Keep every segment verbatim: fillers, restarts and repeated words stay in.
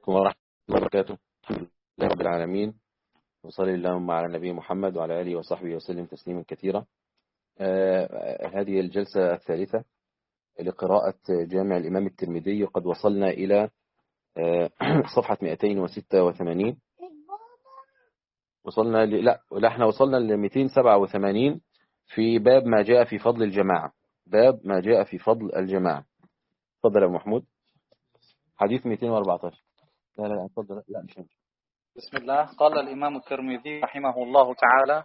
عليكم ورحمة الله وبركاته. الحمد لله رب العالمين، وصلي اللهم على النبي محمد وعلى آله وصحبه وسلم تسليما كثيرا. آه هذه الجلسة الثالثة لقراءة جامع الإمام الترمذي، وقد وصلنا إلى آه صفحة مئتين وستة وثمانين. وصلنا ل... لا لا احنا وصلنا ل مئتين وسبعة وثمانين في باب ما جاء في فضل الجماعة. باب ما جاء في فضل الجماعة. تفضل يا محمود. حديث مئتين وأربعة عشر. لا لا تفضل. لا مش هنجي. بسم الله. قال الإمام الترمذي رحمه الله تعالى: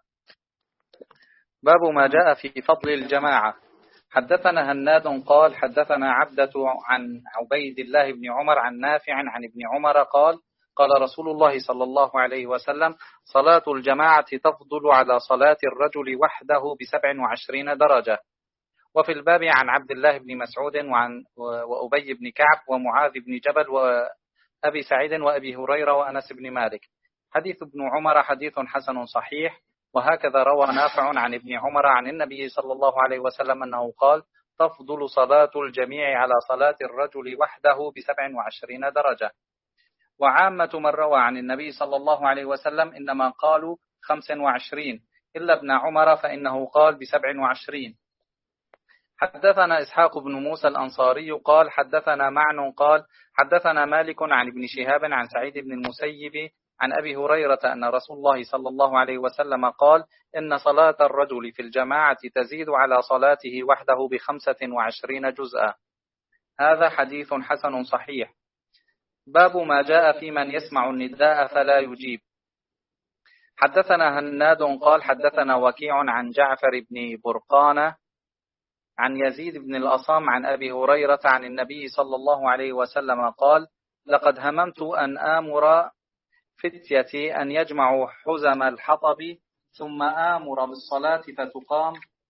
باب ما جاء في فضل الجماعة. حدثنا هناد قال حدثنا عبدة عن عبيد الله بن عمر عن نافع عن ابن عمر قال: قال رسول الله صلى الله عليه وسلم: صلاة الجماعة تفضل على صلاة الرجل وحده بسبع وعشرين درجة. وفي الباب عن عبد الله بن مسعود وعن وأبي بن كعب ومعاذ بن جبل وأبي سعيد وأبي هريرة وأنس بن مالك. حديث ابن عمر حديث حسن صحيح. وهكذا روى نافع عن ابن عمر عن النبي صلى الله عليه وسلم أنه قال: تفضل صلاة الجميع على صلاة الرجل وحده بسبع وعشرين درجة. وعامة من روى عن النبي صلى الله عليه وسلم إنما قالوا خمس وعشرين، إلا ابن عمر فإنه قال بسبع وعشرين. حدثنا إسحاق بن موسى الأنصاري قال حدثنا معن قال حدثنا مالك عن ابن شهاب عن سعيد بن المسيب عن أبي هريرة أن رسول الله صلى الله عليه وسلم قال: إن صلاة الرجل في الجماعة تزيد على صلاته وحده بخمسة وعشرين جزءا. هذا حديث حسن صحيح. باب ما جاء في من يسمع النداء فلا يجيب. حدثنا هناد قال حدثنا وكيع عن جعفر بن برقانة عن يزيد بن الأصام عن أبي هريرة عن النبي صلى الله عليه وسلم قال: لقد هممت أن آمر فتيتي أن يجمعوا حزم الحطب ثم آمر بالصلاة فتقام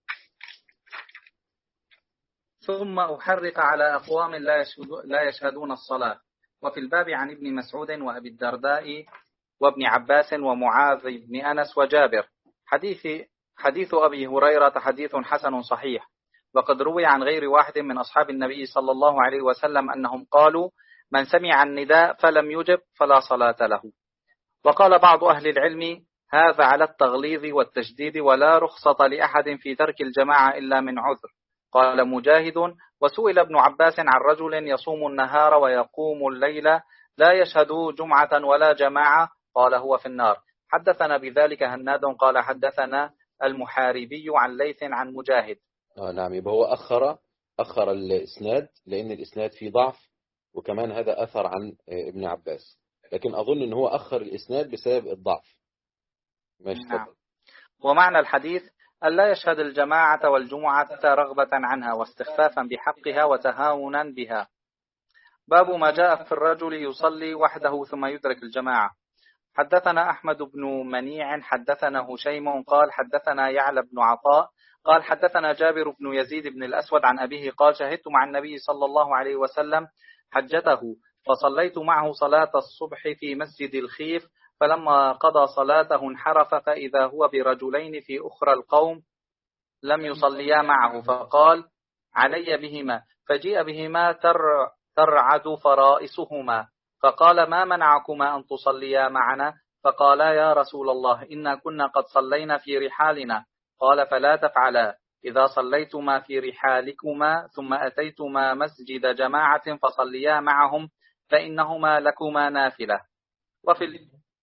ثم أحرق على أقوام لا يشهدون الصلاة. وفي الباب عن ابن مسعود وأبي الدرداء وابن عباس ومعاذ بن أنس وجابر. حديث حديث أبي هريرة حديث حسن صحيح. وقد روي عن غير واحد من أصحاب النبي صلى الله عليه وسلم أنهم قالوا: من سمع النداء فلم يجب فلا صلاة له. وقال بعض أهل العلم: هذا على التغليظ والتشديد، ولا رخصة لأحد في ترك الجماعة إلا من عذر. قال مجاهد: وسئل ابن عباس عن رجل يصوم النهار ويقوم الليل لا يشهد جمعة ولا جماعة، قال: هو في النار. حدثنا بذلك هناد قال حدثنا المحاربي عن ليث عن مجاهد. آه نعم، يبقى هو أخر أخر الإسناد لأن الإسناد فيه ضعف، وكمان هذا أثر عن ابن عباس، لكن أظن أنه هو أخر الإسناد بسبب الضعف. ماشي. نعم. ومعنى الحديث: ألا يشهد الجماعة والجمعة رغبة عنها واستخفافا بحقها وتهاونا بها. باب ما جاء في الرجل يصلي وحده ثم يدرك الجماعة. حدثنا أحمد بن منيع حدثنا هشيم قال حدثنا يعلى بن عطاء قال حدثنا جابر بن يزيد بن الأسود عن أبيه قال: شهدت مع النبي صلى الله عليه وسلم حجته، فصليت معه صلاة الصبح في مسجد الخيف، فلما قضى صلاته انحرف فإذا هو برجلين في أخرى القوم لم يصليا معه، فقال: علي بهما. فجيء بهما تر ترعد فرائسهما، فقال: ما منعكما أن تصليا معنا؟ فقالا: يا رسول الله، إنا كنا قد صلينا في رحالنا. قال: فلا تفعلا. إذا صليتما في رحالكما ثم أتيتما مسجد جماعة فصليا معهم، فإنهما لكما نافلة. وفي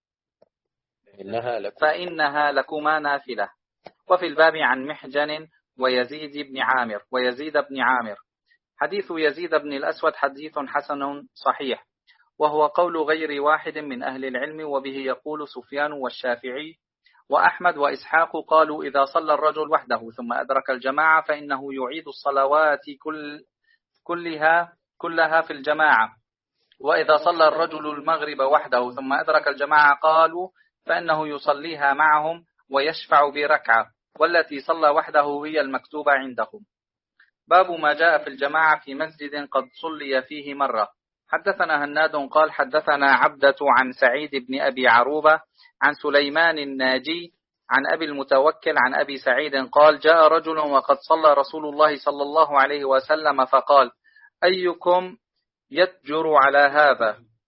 إنها لكم. فإنها لكما نافلة. وفي الباب عن محجن ويزيد بن عامر ويزيد بن عامر. حديث يزيد بن الأسود حديث حسن صحيح، وهو قول غير واحد من أهل العلم، وبه يقول سفيان والشافعي وأحمد وإسحاق. قالوا: إذا صلى الرجل وحده ثم أدرك الجماعة فإنه يعيد الصلوات كل كلها كلها في الجماعة. وإذا صلى الرجل المغرب وحده ثم أدرك الجماعة قالوا فإنه يصليها معهم ويشفع بركعة، والتي صلى وحده هي المكتوبة عندهم. باب ما جاء في الجماعة في مسجد قد صلي فيه مرة. حدثنا هناد قال حدثنا عبدة عن سعيد بن أبي عروبة عن سليمان الناجي عن أبي المتوكل عن أبي سعيد قال: جاء رجل وقد صلى رسول الله صلى الله عليه وسلم فقال: أيكم يتجر على هذا؟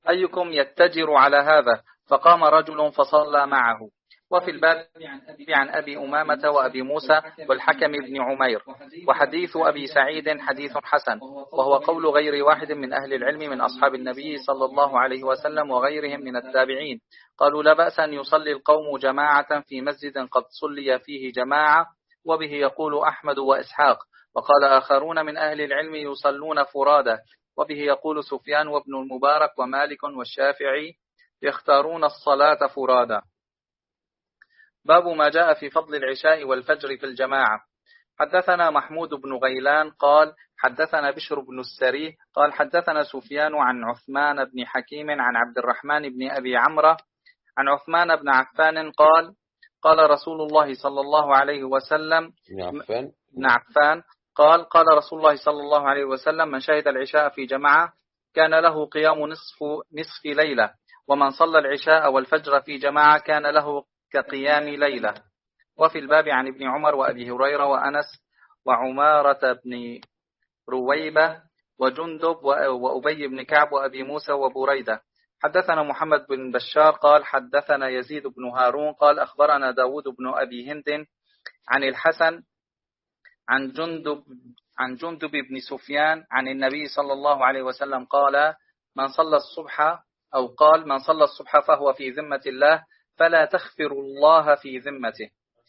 أيكم يتجر على هذا؟ فقام رجل فصلى معه. وفي الباب عن أبي أمامة وأبي موسى والحكم بن عمير. وحديث أبي سعيد حديث حسن، وهو قول غير واحد من أهل العلم من أصحاب النبي صلى الله عليه وسلم وغيرهم من التابعين. قالوا لا بأس أن يصلي القوم جماعة في مسجد قد صلي فيه جماعة، وبه يقول أحمد وإسحاق. وقال آخرون من أهل العلم يصلون فرادى، وبه يقول سفيان وابن المبارك ومالك والشافعي يختارون الصلاة فرادى. باب ما جاء في فضل العشاء والفجر في الجماعة. حدثنا محمود بن غيلان قال حدثنا بشر بن السري قال حدثنا سفيان عن عثمان بن حكيم عن عبد الرحمن بن أبي عمرو عن عثمان بن عفان قال قال رسول الله صلى الله عليه وسلم بن عفان قال قال رسول الله صلى الله عليه وسلم من شهد العشاء في جماعة كان له قيام نصف نصف ليلة، ومن صلى العشاء والفجر في جماعة كان له كقيام ليلة. وفي الباب عن ابن عمر وأبي هريرة وأنس وعمارة بن رويبة وجندب وأبي بن كعب وأبي موسى وبريدة. حدثنا محمد بن بشار قال حدثنا يزيد بن هارون قال أخبرنا داود بن أبي هند عن الحسن عن جندب عن جندب بن سفيان عن النبي صلى الله عليه وسلم قال من صلى الصبح أو قال من صلى الصبح فهو في ذمة الله فلا تخفر الله في ذمته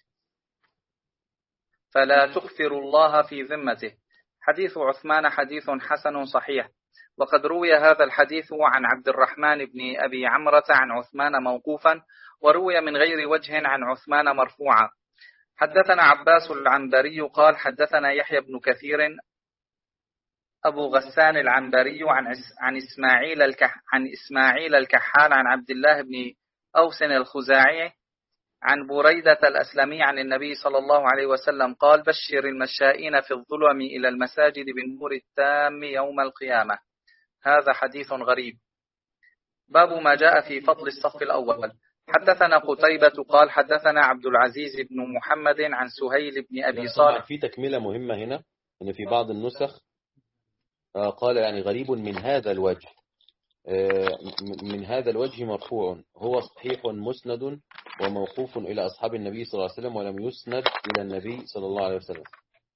فلا تخفر الله في ذمته. حديث عثمان حديث حسن صحيح. وقد روي هذا الحديث عن عبد الرحمن بن أبي عمرة عن عثمان موقوفا، وروي من غير وجه عن عثمان مرفوعا. حدثنا عباس العنبري قال حدثنا يحيى بن كثير أبو غسان العنبري عن عن إسماعيل الكح عن إسماعيل الكحال عن عبد الله بن أوس الخزاعي عن بريدة الأسلمي عن النبي صلى الله عليه وسلم قال بشر المشائين في الظلم إلى المساجد بالنور التام يوم القيامة. هذا حديث غريب. باب ما جاء في فضل الصف الأول. حدثنا قتيبة قال حدثنا عبد العزيز بن محمد عن سهيل بن أبي صالح. في تكملة مهمة هنا أن في بعض النسخ قال يعني غريب من هذا الوجه، من هذا الوجه مرفوع، هو صحيح مسند وموقوف إلى أصحاب النبي صلى الله عليه وسلم ولم يسند إلى النبي صلى الله عليه وسلم.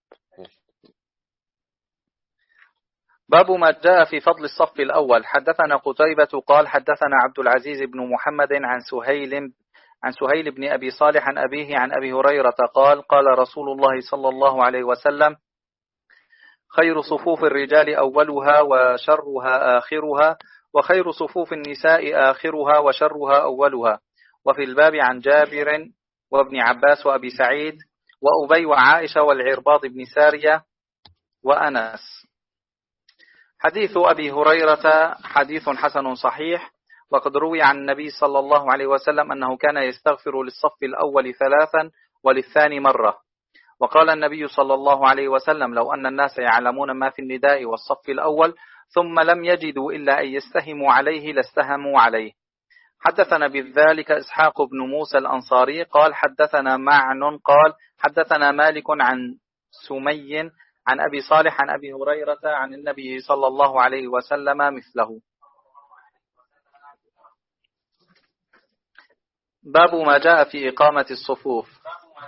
باب ما جاء في فضل الصف الأول. حدثنا قتيبة قال حدثنا عبد العزيز بن محمد عن سهيل عن سهيل بن أبي صالح عن أبيه عن أبي هريرة قال قال رسول الله صلى الله عليه وسلم خير صفوف الرجال أولها وشرها آخرها، وخير صفوف النساء آخرها وشرها أولها. وفي الباب عن جابر وابن عباس وأبي سعيد وأبي وعائشة والعرباض بن سارية وأنس. حديث أبي هريرة حديث حسن صحيح. وقد روي عن النبي صلى الله عليه وسلم أنه كان يستغفر للصف الأول ثلاثا وللثاني مرة. وقال النبي صلى الله عليه وسلم لو أن الناس يعلمون ما في النداء والصف الأول ثم لم يجدوا إلا أن يستهموا عليه لاستهموا عليه. حدثنا بذلك إسحاق بن موسى الأنصاري قال حدثنا معن قال حدثنا مالك عن سمي عن أبي صالح عن أبي هريرة عن النبي صلى الله عليه وسلم مثله. باب ما جاء في إقامة الصفوف.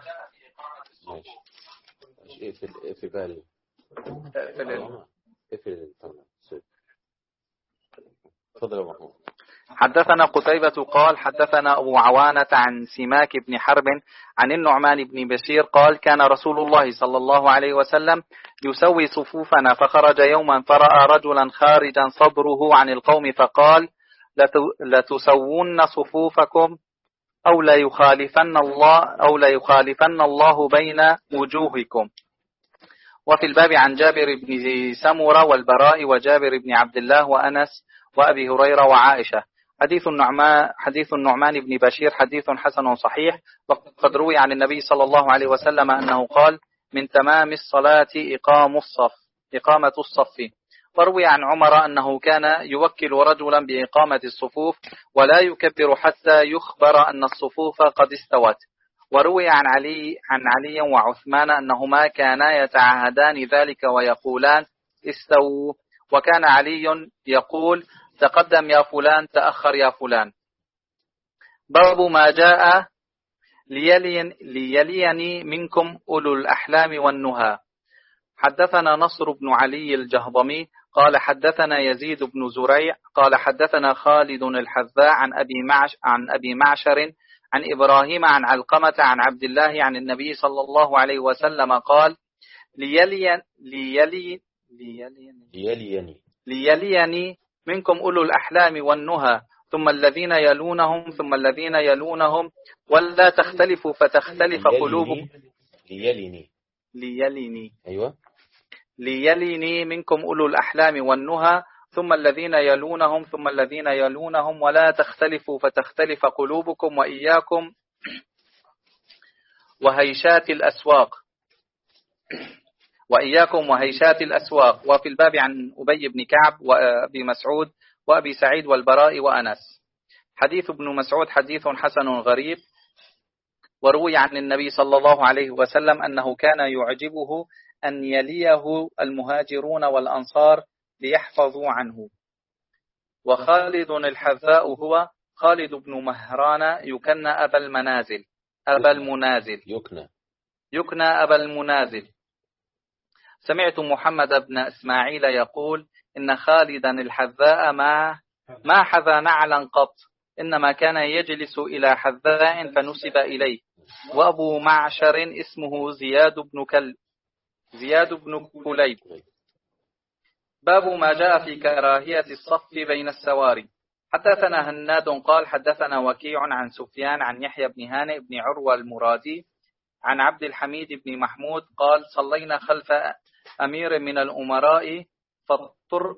في بالي حدثنا قتيبة قال حدثنا أبو عوانة عن سماك بن حرب عن النعمان بن بشير قال كان رسول الله صلى الله عليه وسلم يسوي صفوفنا فخرج يوما فرأى رجلا خارجا صدره عن القوم فقال لتسوون صفوفكم أو لا يخالفن الله أو لا يخالفن الله بين وجوهكم. وفي الباب عن جابر بن سمرة والبراء وجابر بن عبد الله وأنس وأبي هريرة وعائشة. حديث النعمان حديث النعمان بن بشير حديث حسن صحيح. وقد روي عن النبي صلى الله عليه وسلم أنه قال من تمام الصلاة إقام الصف إقامة الصف. وروي عن عمر أنه كان يوكل رجلا بإقامة الصفوف ولا يكبر حتى يخبر أن الصفوف قد استوت. وروي عن علي عن علي وعثمان أنهما كانا يتعهدان ذلك ويقولان استووا، وكان علي يقول تقدم يا فلان، تأخر يا فلان. باب ما جاء ليلين ليليني منكم أولو الأحلام والنهى. حدثنا نصر بن علي الجهضمي قال حدثنا يزيد بن زريع قال حدثنا خالد الحذاء عن أبي معش عن أبي معشر عن إبراهيم عن علقمة عن عبد الله عن النبي صلى الله عليه وسلم قال ليلي ليلي ليليني ليليني منكم أولو الأحلام والنهى ثم الذين يلونهم ثم الذين يلونهم ولا تختلفوا فتختلف قلوبكم. ليليني ليليني أيوة ليليني منكم أولو الأحلام والنهى ثم الذين يلونهم ثم الذين يلونهم ولا تختلفوا فتختلف قلوبكم وإياكم وهيشات الأسواق وإياكم وهيشات الأسواق. وفي الباب عن أبي بن كعب وأبي مسعود وأبي سعيد والبراء وأنس. حديث ابن مسعود حديث حسن غريب. وروي عن النبي صلى الله عليه وسلم أنه كان يعجبه أن يليه المهاجرون والأنصار ليحفظوا عنه. وخالد الحذاء هو خالد بن مهران يكنى أبا المنازل أبا المنازل يكنى يكنى أبا المنازل. سمعت محمد بن إسماعيل يقول إن خالدا الحذاء ما ما حذا نعلا قط، إنما كان يجلس إلى حذاء فنسب إليه. وأبو معشر اسمه زياد بن كل زياد بن كليب. باب ما جاء في كراهية الصف بين السواري. حدثنا هناد قال حدثنا وكيع عن سفيان عن يحيى بن هانئ بن عروة المرادي عن عبد الحميد بن محمود قال صلينا خلف أمير من الأمراء فاضطر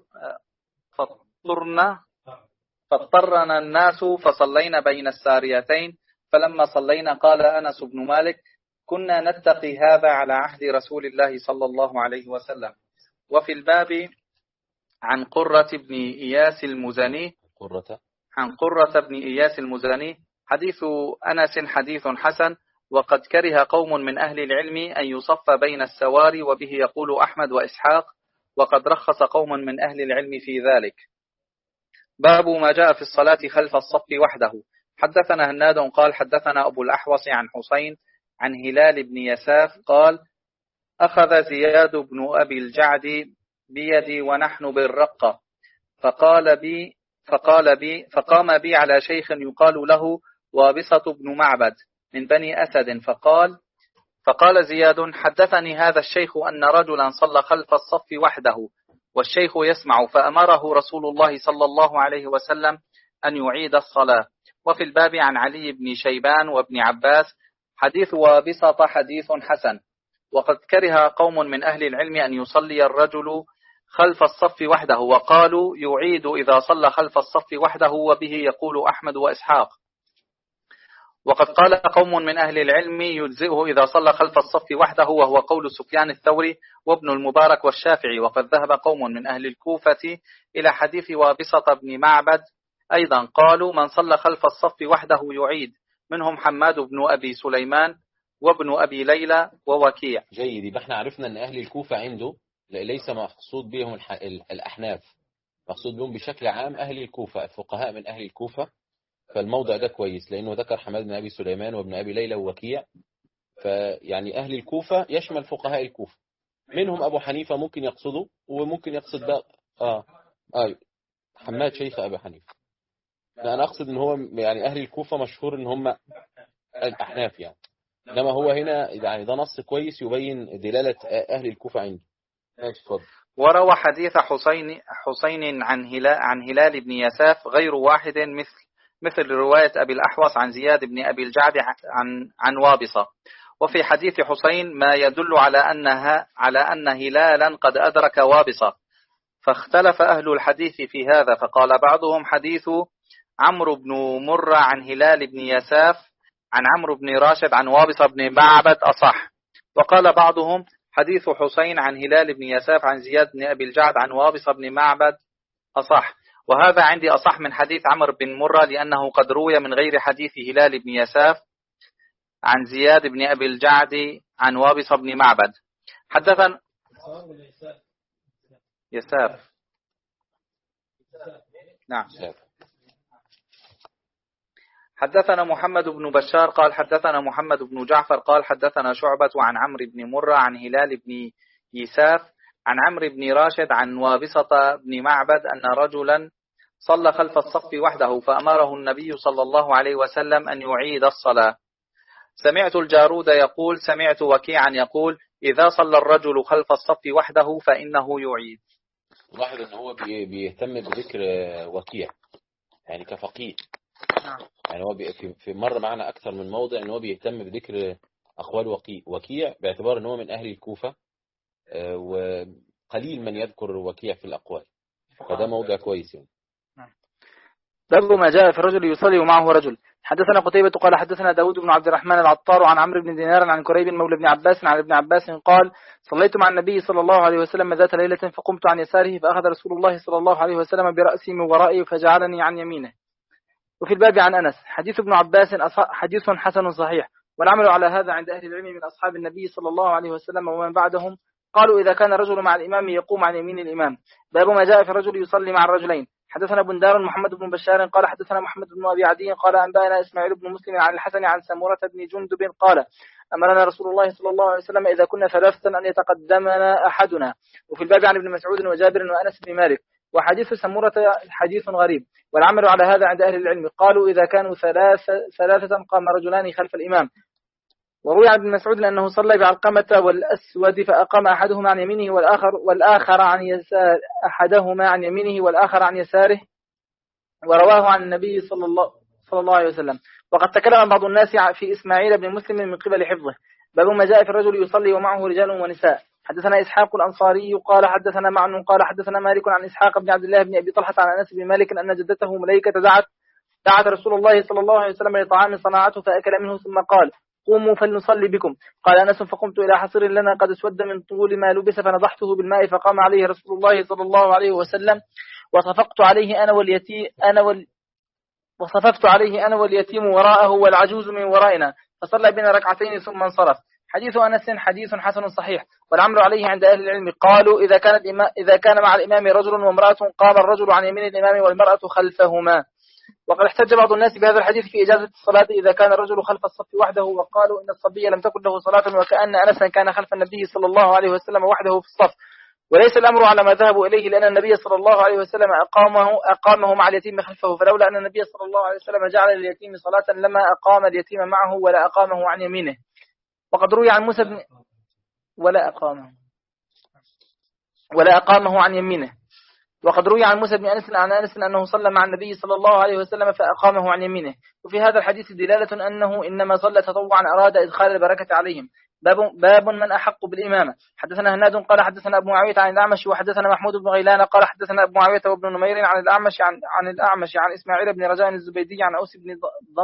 فاضطرنا فاضطرنا الناس فصلينا بين الساريتين، فلما صلينا قال أنس بن مالك كنا نتقي هذا على عهد رسول الله صلى الله عليه وسلم. وفي الباب عن قرة بن إياس المزني قرة عن قرة بن إياس المزني حديث أنس حديث حسن. وقد كره قوم من أهل العلم أن يصف بين السواري وبه يقول أحمد وإسحاق، وقد رخص قوم من أهل العلم في ذلك. باب ما جاء في الصلاة خلف الصف وحده. حدثنا هناد قال حدثنا أبو الأحوص عن حسين عن هلال بن يساف قال أخذ زياد بن أبي الجعد بيدي ونحن بالرقة فقال بي فقال بي فقام بي على شيخ يقال له وابصة بن معبد من بني أسد فقال فقال زياد حدثني هذا الشيخ أن رجلا صلى خلف الصف وحده والشيخ يسمع، فأمره رسول الله صلى الله عليه وسلم أن يعيد الصلاة. وفي الباب عن علي بن شيبان وابن عباس حديث وابصة حديث حسن. وقد كره قوم من أهل العلم أن يصلي الرجل خلف الصف وحده، وقالوا يعيد إذا صلى خلف الصف وحده، وبه يقول أحمد وإسحاق. وقد قال قوم من أهل العلم يجزئه إذا صلى خلف الصف وحده، وهو قول سفيان الثوري وابن المبارك والشافعي. وقد ذهب قوم من أهل الكوفة إلى حديث وابصة بن معبد أيضا، قالوا من صلى خلف الصف وحده يعيد، منهم حماد بن أبي سليمان وابن أبي ليلى ووكيع. جيد. يبقى احنا عرفنا أن أهل الكوفة عنده ليس مقصود بهم الأحناف، مقصود بهم بشكل عام أهل الكوفة، الفقهاء من أهل الكوفة. فالموضع ده كويس لأنه ذكر حماد بن أبي سليمان وابن أبي ليلى ووكيع، فيعني أهل الكوفة يشمل فقهاء الكوفة، منهم أبو حنيفة ممكن يقصده وممكن يقصد ده. آه آه حماد شيخ أبو حنيفة. لا أنا أقصد إن هو يعني أهل الكوفة مشهور إن هم الأحناف يعني، إنما هو هنا يعني ده نص كويس يبين دلالة أهل الكوفة عنده. اتفضل. وروى حديث حسين حسين عن هلال عن هلال بن يساف غير واحد مثل مثل رواية أبي الأحوص عن زياد بن أبي الجعد عن عن وابصة. وفي حديث حسين ما يدل على أنها على أن هلالا قد أدرك وابصة، فاختلف أهل الحديث في هذا، فقال بعضهم حديث عمرو بن مرة عن هلال بن يساف عن عمرو بن راشد عن وابصة بن معبد أصح، وقال بعضهم حديث حسين عن هلال بن يساف عن زياد بن أبي الجعد عن وابصة بن معبد أصح. وهذا عندي أصح من حديث عمرو بن مرة، لأنه قد روي من غير حديث هلال بن يساف عن زياد بن أبي الجعد عن وابصة بن معبد. حدثنا يساف نعم. حدثنا محمد بن بشار قال حدثنا محمد بن جعفر قال حدثنا شعبة عن عمرو بن مرة عن هلال بن يساف عن عمرو بن راشد عن وابصة بن معبد أن رجلا صلى خلف الصف وحده فأمره النبي صلى الله عليه وسلم أن يعيد الصلاة. سمعت الجارود يقول سمعت وكيعا يقول إذا صلى الرجل خلف الصف وحده فإنه يعيد. لاحظ أنه هو بيهتم بذكر وكيع يعني كفقيه. يعني هو في مرة معنا أكثر من موضع أنه هو بيهتم بذكر أقوال وكيع وكيع باعتبار أنه من أهل الكوفة وقليل من يذكر وكيع في الأقوال، فده موضع كويس يعني. باب ما جاء في الرجل يصلي ومعه رجل. حدثنا قتيبة قال حدثنا داود بن عبد الرحمن العطار عن عمرو بن دينار عن كريب مولى بن عباس عن ابن عباس قال صليت مع النبي صلى الله عليه وسلم ذات ليلة فقمت عن يساره فأخذ رسول الله صلى الله عليه وسلم برأسي من ورائي فجعلني عن يمينه. وفي الباب عن أنس حديث ابن عباس حديث حسن صحيح، والعمل على هذا عند أهل العلم من أصحاب النبي صلى الله عليه وسلم ومن بعدهم. قالوا إذا كان الرجل مع الإمام يقوم عن يمين الإمام. باب ما جاء في الرجل يصلي مع الرجلين. حدثنا بندار محمد بن بشار قال حدثنا محمد بن أبي عدي قال أنبأنا إسماعيل بن مسلم عن الحسن عن سمورة بن جندب قال أمرنا رسول الله صلى الله عليه وسلم إذا كنا ثلاثة أن يتقدمنا أحدنا. وفي الباب عن ابن مسعود وجابر وأنس بن مالك. وحديث سمورة حديث غريب، والعمل على هذا عند أهل العلم. قالوا إذا كانوا ثلاثة, ثلاثة قام رجلان خلف الإمام. وروي عن ابن مسعود أنه صلى بعلقمة والأسود فأقام أحدهما عن يمينه والآخر, والآخر عن يسار أحدهما عن يمينه والآخر عن يساره، ورواه عن النبي صلى الله, صلى الله عليه وسلم. وقد تكلم بعض الناس في إسماعيل بن مسلم من قبل حفظه. باب ما جاء في الرجل يصلي ومعه رجال ونساء. حدثنا إسحاق الأنصاري قال حدثنا معن قال حدثنا مالك عن إسحاق بن عبد الله بن أبي طلحة عن أنس بن مالك أن جدته مليكة دعت دعت رسول الله صلى الله عليه وسلم لطعام صنعته فأكل منه ثم قال قوموا فلنصلي بكم. قال أنس فقمت إلى حصير لنا قد اسود من طول ما لبس فنضحته بالماء فقام عليه رسول الله صلى الله عليه وسلم وصفقت عليه أنا واليتيم أنا وال وصففت عليه أنا واليتيم وراءه والعجوز من ورائنا فصلى بنا ركعتين ثم انصرف. حديث أنس حديث حسن صحيح، والعمل عليه عند أهل العلم. قالوا إذا كان إذا كان مع الإمام رجل وامرأة قام الرجل عن يمين الإمام والمرأة خلفهما. وقد احتج بعض الناس بهذا الحديث في إجازة الصلاة إذا كان الرجل خلف الصف وحده، وقالوا إن الصبي لم تكن له صلاة وكأن أنسا كان خلف النبي صلى الله عليه وسلم وحده في الصف. وليس الأمر على ما ذهبوا إليه، لأن النبي صلى الله عليه وسلم أقامه أقامه مع اليتيم خلفه، فلولا أن النبي صلى الله عليه وسلم جعل لليتيم صلاة لما أقام اليتيم معه ولا أقامه عن يمينه. وقد روي عن موسى بن ولا أقامه ولا أقامه عن يمينه. وقد روي عن موسى بن أنس عن أنس أنه صلى مع النبي صلى الله عليه وسلم فأقامه عن يمينه. وفي هذا الحديث دلالة أنه إنما صلى تطوعا أراد إدخال البركة عليهم. باب, باب من أحق بالإمامة. حدثنا هناد قال حدثنا أبو معاوية عن الأعمش وحدثنا محمود بن غيلان قال حدثنا أبو معاوية وابن نمير عن الأعمش عن, عن الأعمش عن إسماعيل بن رجاء الزبيدي عن أوس بن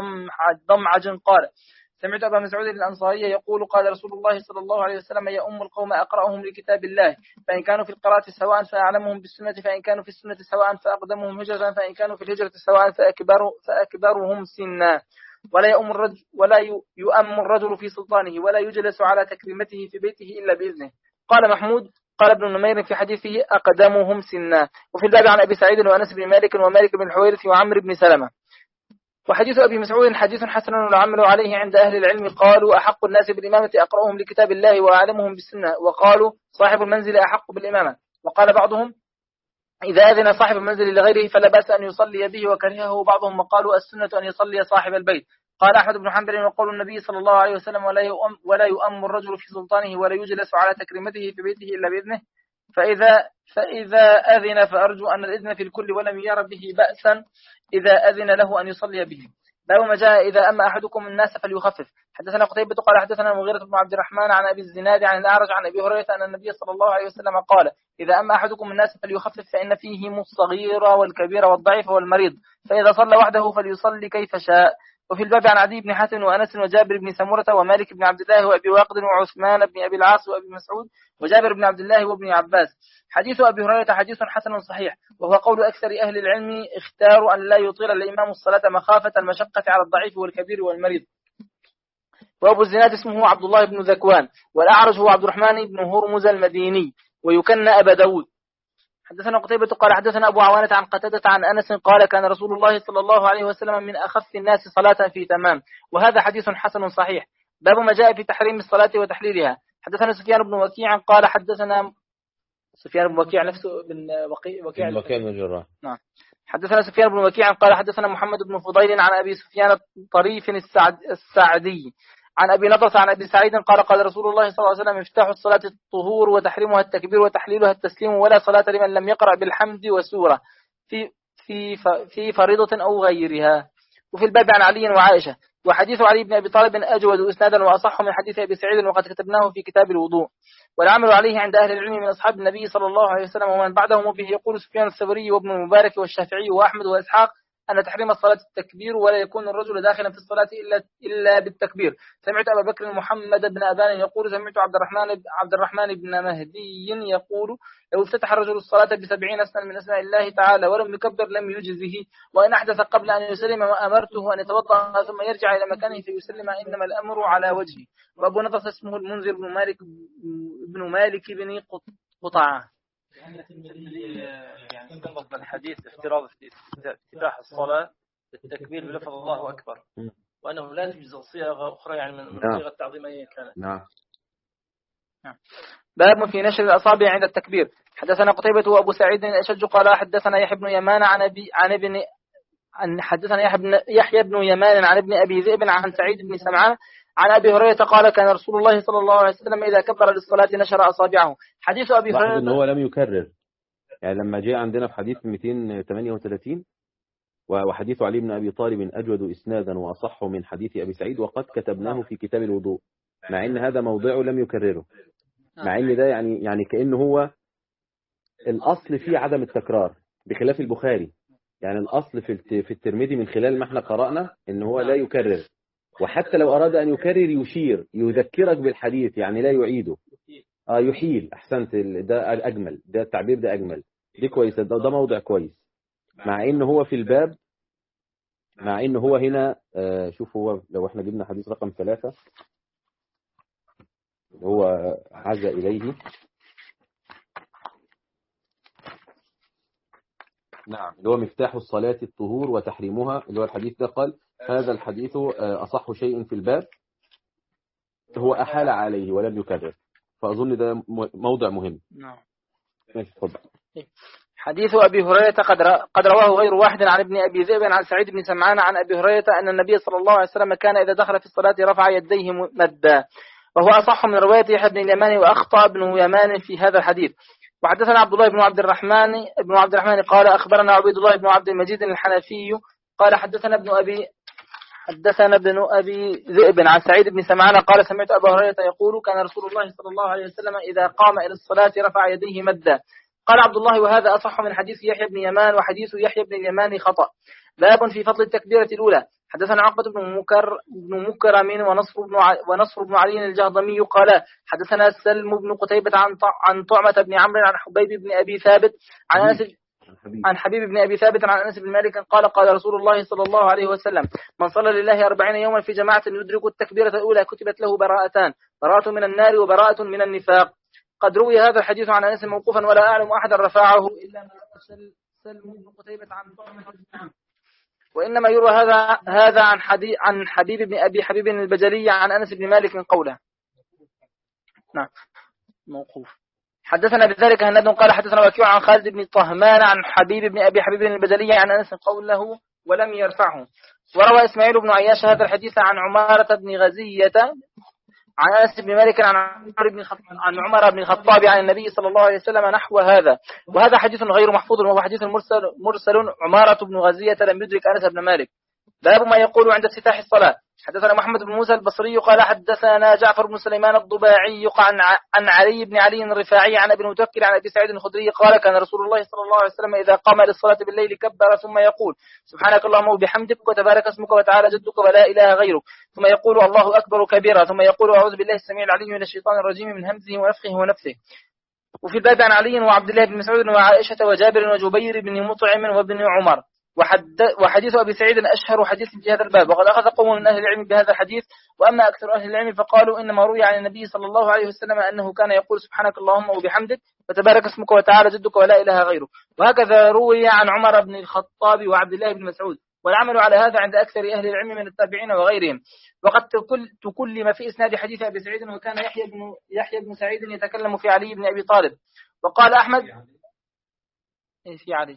ضمعج قال سمعت أبا مسعود الأنصاري يقول قال رسول الله صلى الله عليه وسلم يا أم القوم أقرأهم لكتاب الله، فإن كانوا في القراءة سواء فأعلمهم بالسنة، فإن كانوا في السنة سواء فأقدمهم هجرة، فإن كانوا في الهجرة سواء فأكبر فأكبرهم سنا. ولا يؤم الرجل ولا يؤم الرجل في سلطانه ولا يجلس على تكريمته في بيته إلا بإذنه. قال محمود قال ابن نمير في حديثه أقدمهم سنا. وفي الباب عن أبي سعيد وأنس بن مالك ومالك بن الحويرث وعمرو بن سلمة. وحديث أبي مسعود حديث حسن والعمل عليه عند أهل العلم. قالوا أحق الناس بالإمامة أقرأهم لكتاب الله وأعلمهم بالسنة، وقالوا صاحب المنزل أحق بالإمامة. وقال بعضهم إذا أذن صاحب المنزل لغيره فلا بأس أن يصلي به، وكرهه بعضهم وقالوا السنة أن يصلي صاحب البيت. قال أحمد بن حنبل وقول النبي صلى الله عليه وسلم ولا يؤم, ولا يؤم الرجل في سلطانه ولا يجلس على تكريمته في بيته إلا بإذنه، فإذا, فإذا أذن فأرجو أن الإذن في الكل ولم ير به بأسا إذا أذن له أن يصلي به. باب ما جاء إذا أما أحدكم الناس فليخفف. حدثنا قتيبة قال حدثنا المغيرة بن عبد الرحمن عن أبي الزناد عن الأعرج عن أبي هريرة أن النبي صلى الله عليه وسلم قال إذا أما أحدكم الناس فليخفف فإن فيهم الصغير والكبير والضعيف والمريض، فإذا صلى وحده فليصلي كيف شاء. وفي الباب عن عدي بن حاتم وأنس وجابر بن سمورة ومالك بن عبد الله وأبي واقد وعثمان بن أبي العاص وأبي مسعود وجابر بن عبد الله وابن عباس. حديث أبي هريرة حديث حسن صحيح، وهو قول أكثر أهل العلم اختاروا أن لا يطيل الإمام الصلاة مخافة المشقة على الضعيف والكبير والمريض. وأبو الزناد اسمه عبد الله بن ذكوان، والأعرج هو عبد الرحمن بن هرمز المديني ويكنى أبا داود. حدثنا قتيبة قال حدثنا أبو عوانة عن قتادة عن أنس قال كان رسول الله صلى الله عليه وسلم من أخف الناس صلاة في تمام. وهذا حديث حسن صحيح. باب ما جاء في تحريم الصلاة وتحليلها. حدثنا سفيان بن وكيع قال حدثنا سفيان بن وكيع نفسه بن وكيع وكيع بن الجراح. نعم. حدثنا سفيان بن وكيع قال حدثنا محمد بن فضيل عن أبي سفيان الطريف السعد السعدي عن أبي نضرة عن أبي سعيد قال قال رسول الله صلى الله عليه وسلم افتح الصلاة الطهور وتحريمها التكبير وتحليلها التسليم ولا صلاة لمن لم يقرأ بالحمد والسورة في في في فريضة أو غيرها. وفي الباب عن علي وعائشة. وحديث علي بن أبي طالب أجود إسنادا وأصح من حديث أبي سعيد وقد كتبناه في كتاب الوضوء. والعمل عليه عند أهل العلم من أصحاب النبي صلى الله عليه وسلم ومن بعدهم وبه يقول سفيان الثوري وابن المبارك والشافعي وأحمد وإسحاق أن تحريم الصلاة التكبير ولا يكون الرجل داخلا في الصلاة إلا إلا بالتكبير. سمعت أبا بكر محمد بن أبان يقول سمعت عبد الرحمن عبد الرحمن بن مهدي يقول لو افتتح الرجل الصلاة بسبعين اسما من أسماء الله تعالى ولم يكبر لم يجزه وإن أحدث قبل أن يسلم وأمرته أن يتوضأ ثم يرجع إلى مكانه فيسلم إنما الأمر على وجهه. وأبو نضر اسمه المنذر بن مالك بن مالك بن قطعة. يعني استنبط من الحديث افتراض افتتاح الصلاة بالتكبير بلفظ الله أكبر وأنه لا توجد صيغة أخرى يعني من صيغة التعظيم أي كانت. نعم. باب في نشر الأصابع عند التكبير. حدثنا قتيبة وأبو سعيد الأشج قال حدثنا يحيى بن يمان عن أبي عن ابن عن حدثنا يحيى بن يحيى بن يمان عن ابن أبي ذئب عن سعيد بن سمعان عن أبي هريرة قال كان رسول الله صلى الله عليه وسلم إذا كبر للصلاة نشر أصابعه. حديث أبي هريرة إن هو لم يكرر يعني لما جاء عندنا في حديث مئتين وثمانية وثلاثين وحديث علي بن أبي طالب أجود إسنادا وأصح من حديث أبي سعيد وقد كتبناه في كتاب الوضوء مع إن هذا موضع لم يكرره مع إن ده يعني يعني كأنه هو الأصل فيه عدم التكرار بخلاف البخاري. يعني الأصل في في الترمذي من خلال ما احنا قرأنا إن هو لا يكرر وحتى لو أراد أن يكرر يشير يذكرك بالحديث يعني لا يعيده. آه يحيل. أحسنت. ده أجمل. ده التعبير ده أجمل. دي كويسة. ده, ده موضع كويس مع إن هو في الباب مع إن هو هنا آه شوف هو لو احنا جبنا حديث رقم ثلاثة هو عز إليه. نعم اللي هو مفتاح الصلاة الطهور وتحريمها اللي هو الحديث ده قال هذا الحديث أصح شيء في الباب هو أحال عليه ولم يكرر فأظن ده موضع مهم. نعم. اتفضل. حديث أبي هريرة قد قد رواه غير واحد عن ابن أبي ذئب عن سعيد بن سمعان عن أبي هريرة أن النبي صلى الله عليه وسلم كان إذا دخل في الصلاة رفع يديه مدا وهو أصح من رواية يحيى بن اليمان وأخطأ ابن يمان في هذا الحديث. وحدثنا عبد الله بن عبد الرحمن ابن عبد الرحمن قال أخبرنا عبيد الله بن عبد المجيد الحنفي قال حدثنا ابن أبي حدثنا ابن أبي ذئب عن سعيد بن سمعان قال سمعت أبا هريرة يقول كان رسول الله صلى الله عليه وسلم إذا قام إلى الصلاة رفع يديه مدا. قال عبد الله وهذا أصح من حديث يحيى بن يمان وحديث يحيى بن اليمان خطأ. باب في فضل التكبيرة الأولى. حدثنا عقبة بن مكر بن مكرم ونصر بن ع... ونصر بن علي الجهضمي قال حدثنا سلم بن قتيبة عن ط... عن طعمة بن عمرو عن حبيب بن أبي ثابت عن أنس عن حبيب بن أبي ثابت عن أنس بن مالك قال قال رسول الله صلى الله عليه وسلم من صلى لله أربعين يوما في جماعة يدرك التكبيرة الأولى كتبت له براءتان براءة من النار وبراءة من النفاق. قد روي هذا الحديث عن أنس موقوفا ولا أعلم أحدا رفعه إلا سلم بن قتيبة عن طعمة بن عمرو وإنما يروى هذا هذا عن حديث عن حبيب بن أبي حبيب البجلي عن أنس بن مالك قوله. نعم موقوف. حدثنا بذلك هناد قال حدثنا وكيع عن خالد بن طهمان عن حبيب بن أبي حبيب البجلي عن أنس قوله ولم يرفعه. وروى إسماعيل بن عياش هذا الحديث عن عمارة بن غزية عن أنس بن مالك عن عمر بن خط... عن عمر بن الخطاب عن النبي صلى الله عليه وسلم نحو هذا. وهذا حديث غير محفوظ وهو حديث مرسل مرسل عمارة بن غزية لم يدرك أنس بن مالك. باب ما يقول عند افتتاح الصلاة. حدثنا محمد بن موسى البصري قال حدثنا جعفر بن سليمان الضباعي عن عن علي بن علي الرفاعي عن ابي المتوكل عن ابي سعيد الخدري قال كان رسول الله صلى الله عليه وسلم اذا قام للصلاة بالليل كبر ثم يقول سبحانك اللهم وبحمدك وتبارك اسمك وتعالى جدك ولا اله غيرك ثم يقول الله اكبر كبيرا ثم يقول اعوذ بالله السميع العليم من الشيطان الرجيم من همزه ونفخه ونفثه. وفي الباب عن علي وعبد الله بن مسعود وعائشة وجابر وجبير بن مطعم وابن عمر وحديث أبي سعيد أشهر حديث في هذا الباب. وقد أخذ قوم من أهل العلم بهذا الحديث، وأما أكثر أهل العلم فقالوا إنما روي عن النبي صلى الله عليه وسلم أنه كان يقول سبحانك اللهم وبحمدك وتبارك اسمك وتعالى جدك ولا إله غيره. وهكذا روي عن عمر بن الخطاب وعبد الله بن مسعود، والعمل على هذا عند أكثر أهل العلم من التابعين وغيرهم. وقد تكلم في إسناد حديث أبي سعيد وكان يحيى بن يحيى بن سعيد يتكلم في علي بن أبي طالب. وقال أحمد في علي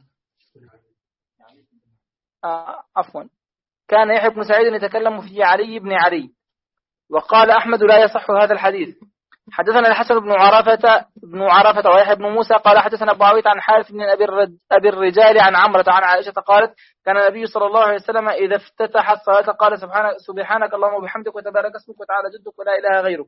آه عفوا كان يحيى بن سعيد يتكلم في علي بن علي. وقال أحمد لا يصح هذا الحديث. حدثنا الحسن بن عرفة بن عرفة ويحيى بن موسى قال حدثنا أبو عوية عن حارث بن أبي الرجال عن عمرة عن عائشة قالت كان النبي صلى الله عليه وسلم إذا افتتح الصلاة قال سبحانك, سبحانك اللهم وبحمدك وتبارك اسمك وتعالى جدك ولا إله غيرك.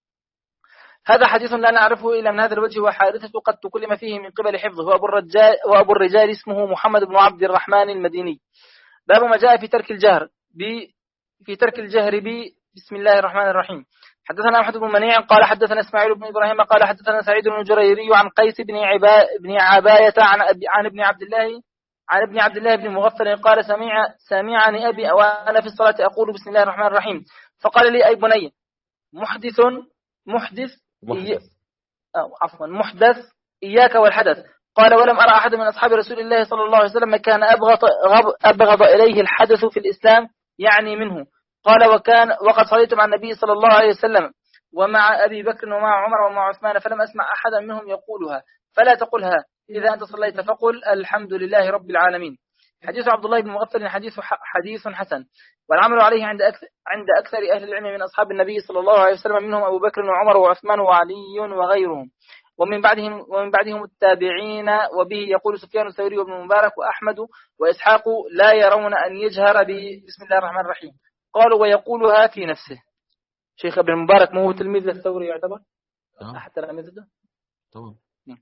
هذا حديث لا نعرفه إلا من هذا الوجه، وحادثة قد تكلم فيه من قبل حفظه. وأبو الرجال, وأبو الرجال اسمه محمد بن عبد الرحمن المديني. باب ما جاء في ترك الجهر ب في ترك الجهر ب بسم الله الرحمن الرحيم. حدثنا أحمد بن منيع قال حدثنا إسماعيل بن إبراهيم قال حدثنا سعيد بن جريري عن قيس بن عبا بن عباية عن أبي عن ابن عبد الله عن ابن عبد الله بن مغفل قال سمع سمعني أبي وأنا في الصلاة أقول بسم الله الرحمن الرحيم فقال لي أي بني محدث محدث إي... عفوا محدث إياك والحدث. قال ولم أرى أحد من أصحاب رسول الله صلى الله عليه وسلم كان أبغض, أبغض إليه الحدث في الإسلام يعني منه. قال وكان وقد صليت مع النبي صلى الله عليه وسلم ومع أبي بكر ومع عمر ومع عثمان فلم أسمع أحدا منهم يقولها فلا تقلها إذا أنت صليت فقل الحمد لله رب العالمين. حديث عبد الله بن مغفل حديث حديث حسن، والعمل عليه عند أكثر, عند أكثر أهل العلم من أصحاب النبي صلى الله عليه وسلم منهم أبو بكر وعمر وعثمان وعلي وغيرهم، ومن بعدهم ومن بعدهم التابعين. وبه يقول سفيان الثوري وابن المبارك وأحمد وإسحاق لا يرون أن يجهر بسم الله الرحمن الرحيم. قالوا ويقولها في نفسه. شيخ ابن المبارك مو هو تلميذ الثوري يعتبر حتى تلاميذه. تمام.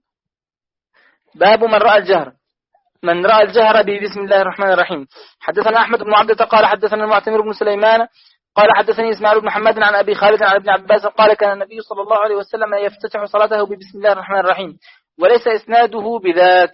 باب من رأى الجهر من رأى الجهر بسم الله الرحمن الرحيم. حدثنا أحمد بن عبدة قال حدثنا المعتمر بن سليمان قال حدثني إسماعيل بن حماد عن أبي خالد عن ابن عباس قال كان النبي صلى الله عليه وسلم يفتتح صلاته ببسم الله الرحمن الرحيم وليس إسناده بذاك.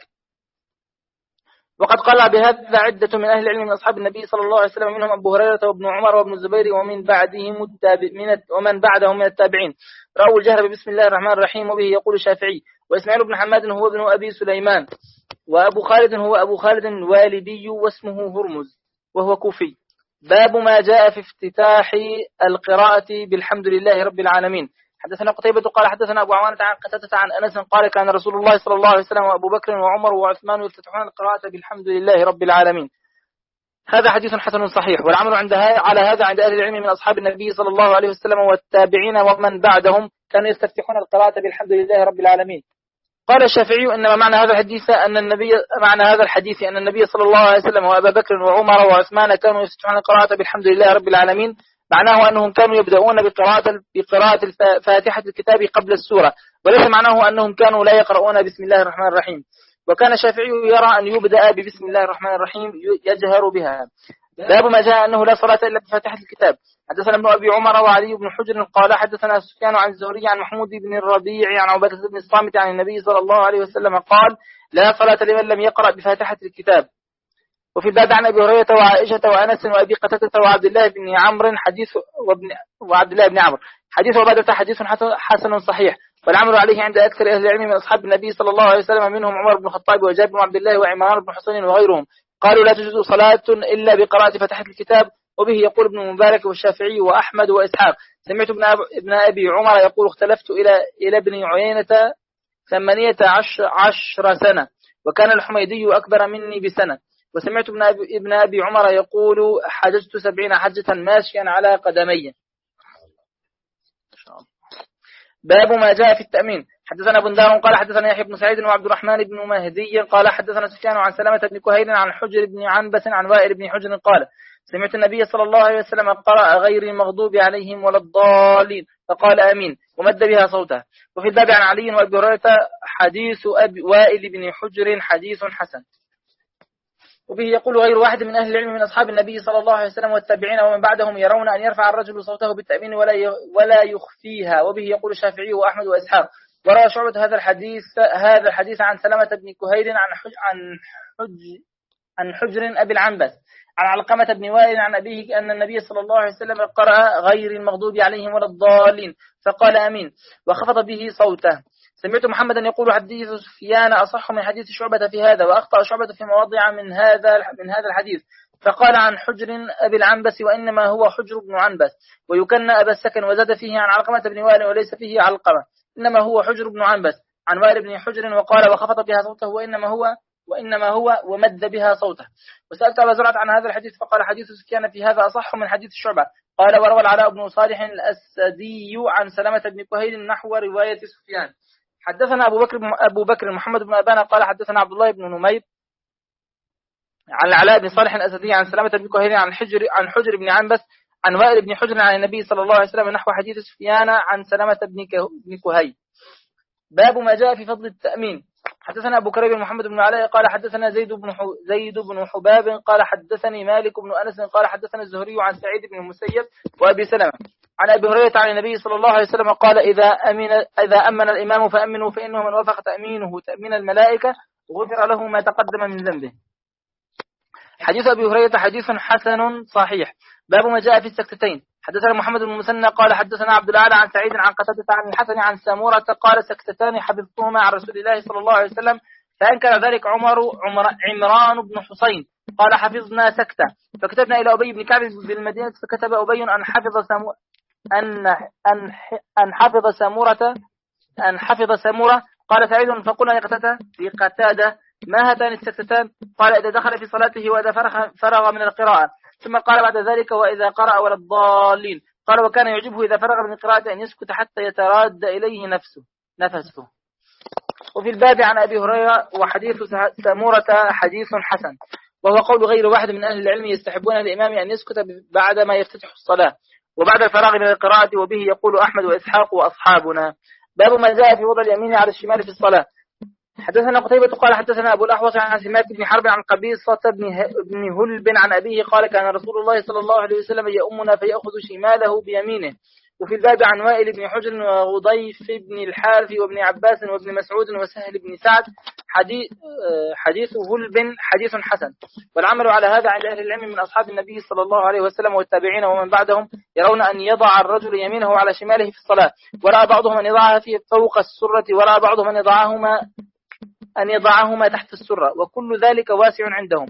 وقد قال بهذا عدة من أهل العلم من أصحاب النبي صلى الله عليه وسلم منهم أبو هريرة وابن عمر وابن الزبير ومن بعدهم التابع من ومن بعدهم من التابعين رأوا الجهر بسم الله الرحمن الرحيم. وبه يقول الشافعي وإسماعيل بن حماد هو ابن أبي سليمان وأبو خالد هو أبو خالد والدي واسمه هرمز وهو كوفي. باب ما جاء في افتتاح القراءة بالحمد لله رب العالمين. حدثنا قتيبة قال حدثنا أبو عوانة عن قتادة عن أنس قال كان رسول الله صلى الله عليه وسلم وأبو بكر وعمر وعثمان يفتتحون القراءة بالحمد لله رب العالمين. هذا حديث حسن صحيح، والعمل عند على هذا عند أهل العلم من أصحاب النبي صلى الله عليه وسلم والتابعين ومن بعدهم كانوا يستفتحون القراءة بالحمد لله رب العالمين. قال الشافعي إنما معنى هذا الحديث أن النبي معنى هذا الحديث أن النبي صلى الله عليه وسلم وأبا بكر وعمر وعثمان كانوا يفتتحون القراءة بالحمد لله رب العالمين، معناه أنهم كانوا يبدأون بقراءة بقراءة فاتحة الكتاب قبل السورة، وليس معناه أنهم كانوا لا يقرؤون بسم الله الرحمن الرحيم. وكان الشافعي يرى أن يبدأ ببسم الله الرحمن الرحيم يجهر بها. باب ما جاء أنه لا صلاة إلا بفاتحة الكتاب. حدثنا ابن أبي عمر وعلي بن حجر قال حدثنا سفيان عن الزهري عن محمود بن الربيع عن عبادة بن الصامت عن النبي صلى الله عليه وسلم قال لا صلاة لمن لم يقرأ بفاتحة الكتاب. وفي الباب عن أبي هريرة وعائشة وأنس وأبي قتادة وعبد الله بن عمرو حديث وابن وعبد الله بن عمرو حديث عبادة حديث حسن صحيح، والعمل عليه عند أكثر أهل العلم من أصحاب النبي صلى الله عليه وسلم منهم عمر بن الخطاب وجابر بن عبد الله وعمران بن حسين وغيرهم قالوا لا تجوز صلاة إلا بقراءة فاتحة الكتاب. وبه يقول ابن المبارك والشافعي وأحمد وإسحاق. سمعت ابن أبي عمر يقول اختلفت إلى إلى ابن عيينة ثمانية عشر سنة وكان الحميدي أكبر مني بسنة. وسمعت ابن أبي, ابن أبي عمر يقول حججت سبعين حجة ماشيا على قدمي. باب ما جاء في التأمين. حدثنا بندار قال حدثنا يحيى بن سعيد وعبد الرحمن بن مهدي قال حدثنا سفيان عن سلمة بن كهيل عن حجر بن عنبس عن وائل بن حجر قال سمعت النبي صلى الله عليه وسلم قرأ غير المغضوب عليهم ولا الضالين فقال آمين ومد بها صوته. وفي الباب عن علي وأبي هريرة حديث أبي وائل بن حجر حديث حسن. وبه يقول غير واحد من أهل العلم من أصحاب النبي صلى الله عليه وسلم والتابعين ومن بعدهم يرون أن يرفع الرجل صوته بالتأمين ولا ولا يخفيها. وبه يقول الشافعي وأحمد وإسحاق. ورأى شعبة هذا الحديث هذا الحديث عن سلمة بن كهيل عن حج عن حج عن حجر أبي العنبس عن علقمة بن وائل عن أبيه أن النبي صلى الله عليه وسلم قرأ غير المغضوب عليهم ولا الضالين فقال آمين وخفض به صوته. سمعت محمدا يقول حديث سفيان أصح من حديث شعبة في هذا، وأخطأ شعبة في مواضع من هذا من هذا الحديث، فقال عن حجر أبي العنبس وإنما هو حجر بن عنبس، ويكن أبا السكن، وزاد فيه عن علقمة بن وائل وليس فيه علقمة، إنما هو حجر بن عنبس عن وائل بن حجر، وقال وخفض بها صوته وإنما هو وإنما هو ومد بها صوته. وسألت أبا زرعة عن هذا الحديث فقال حديث سفيان في هذا أصح من حديث شعبة. قال وروى العلاء بن صالح الأسدي عن سلمة بن كهيل نحو رواية سفيان. حدثنا أبو بكر أبو بكر محمد بن أبان قال حدثنا عبد الله بن نمير عن العلاء بن صالح الأسدي عن سلمة بن كهيل عن حجر عن حجر بن عنبس عن وائل بن حجر عن النبي صلى الله عليه وسلم نحو حديث سفيان عن سلمة بن كهيل. باب ما جاء في فضل التأمين. حدثنا أبو كريب محمد بن علاء قال حدثنا زيد بن زيد بن حباب قال حدثني مالك بن أنس قال حدثنا الزهري عن سعيد بن المسيب وأبي سلمة عن أبي هريرة عن النبي صلى الله عليه وسلم قال إذا أمن إذا أمن الإمام فأمنوا فإنه من وافق تأمينه تأمين الملائكة غفر له ما تقدم من ذنبه. حديث أبي هريرة حديث حسن صحيح. باب ما جاء في السكتتين. حدثنا محمد بن مسنى قال حدثنا عبد الأعلى عن سعيد عن قتادة عن الحسن عن سامورة قال سكتتان حفظتهما عن رسول الله صلى الله عليه وسلم فأنكر ذلك عمر عمر عمران بن حسين قال حفظنا سكتة فكتبنا إلى أبي بن كعب بالمدينة فكتب أبي أن حفظ سامو أن أن أن حفظ سامورة أن حفظ سامورة قال سعيد فقلنا لقتادة لقتادة ما هاتان السكتتان قال إذا دخل في صلاته وإذا فرغ, فرغ من القراءة ثم قال بعد ذلك وإذا قرأ ولا الضالين قال وكان يعجبه إذا فرغ من القراءة أن يسكت حتى يتراد إليه نفسه نفسه. وفي الباب عن أبي هريرة وحديث سامورة حديث حسن، وهو قول غير واحد من أهل العلم يستحبون الإمام أن يسكت بعد ما يفتتح الصلاة وبعد الفراغ من القراءة، وبه يقول أحمد وإسحاق وأصحابنا. باب ما جاء في وضع اليمين على الشمال في الصلاة. حدثنا قتيبة قال حدثنا أبو الأحوص عن سماك بن حرب عن قبيصة بن هلب عن أبيه قال كان رسول الله صلى الله عليه وسلم يؤمنا فيأخذ شماله بيمينه. وفي الباب عن وائل بن حجر وغضيف بن الحارث وابن عباس وابن مسعود وسهل بن سعد حديث حديث هلب حديث حسن. والعمل على هذا عند أهل العلم من أصحاب النبي صلى الله عليه وسلم والتابعين ومن بعدهم يرون أن يضع الرجل يمينه على شماله في الصلاة، ورأى بعضهم أن يضعها في فوق السرة، ورأى بعضهم أن يضعهما أن يضعهما تحت السرة، وكل ذلك واسع عندهم.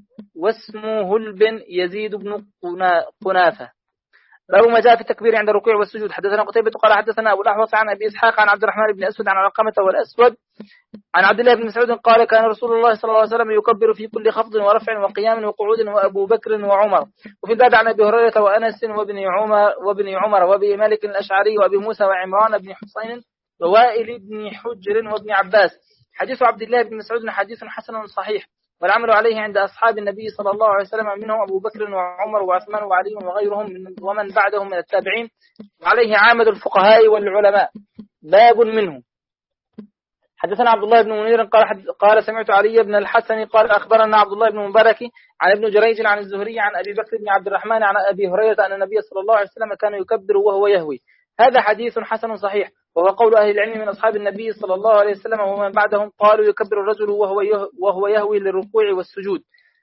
واسمه هلب يزيد بن قنافة. باب ما جاء في التكبير عند الركوع والسجود. حدثنا قتيبة قال حدثنا أبو الأحوص عن أبي إسحاق عن عبد الرحمن بن أسود عن علقمة والأسود عن عبد الله بن مسعود قال كان رسول الله صلى الله عليه وسلم يكبر في كل خفض ورفع وقيام وقعود وأبو بكر وعمر. وفي الباب عن أبي هريرة وأنس وابن عمر وابن عمر وأبي مالك الأشعري وأبي موسى وعمران بن حسين ووائل بن حجر وابن عباس. حديث عبد الله بن مسعود حديث حسن صحيح، والعمل عليه عند أصحاب النبي صلى الله عليه وسلم منهم أبو بكر وعمر وعثمان وعلي وغيرهم ومن بعدهم من التابعين، وعليه عامد الفقهاء والعلماء. باب منه. حدثنا عبد الله بن منير قال قال سمعت علي بن الحسن قال أخبرنا عبد الله بن مبارك عن ابن جريج عن الزهري عن أبي بكر بن عبد الرحمن عن أبي هريرة أن النبي صلى الله عليه وسلم كان يكبر وهو يهوي. هذا حديث حسن صحيح، وهو قول أهل العلم من أصحاب النبي صلى الله عليه وسلم ومن بعدهم قالوا يكبر الرجل وهو وهو يهوي للركوع والسجود.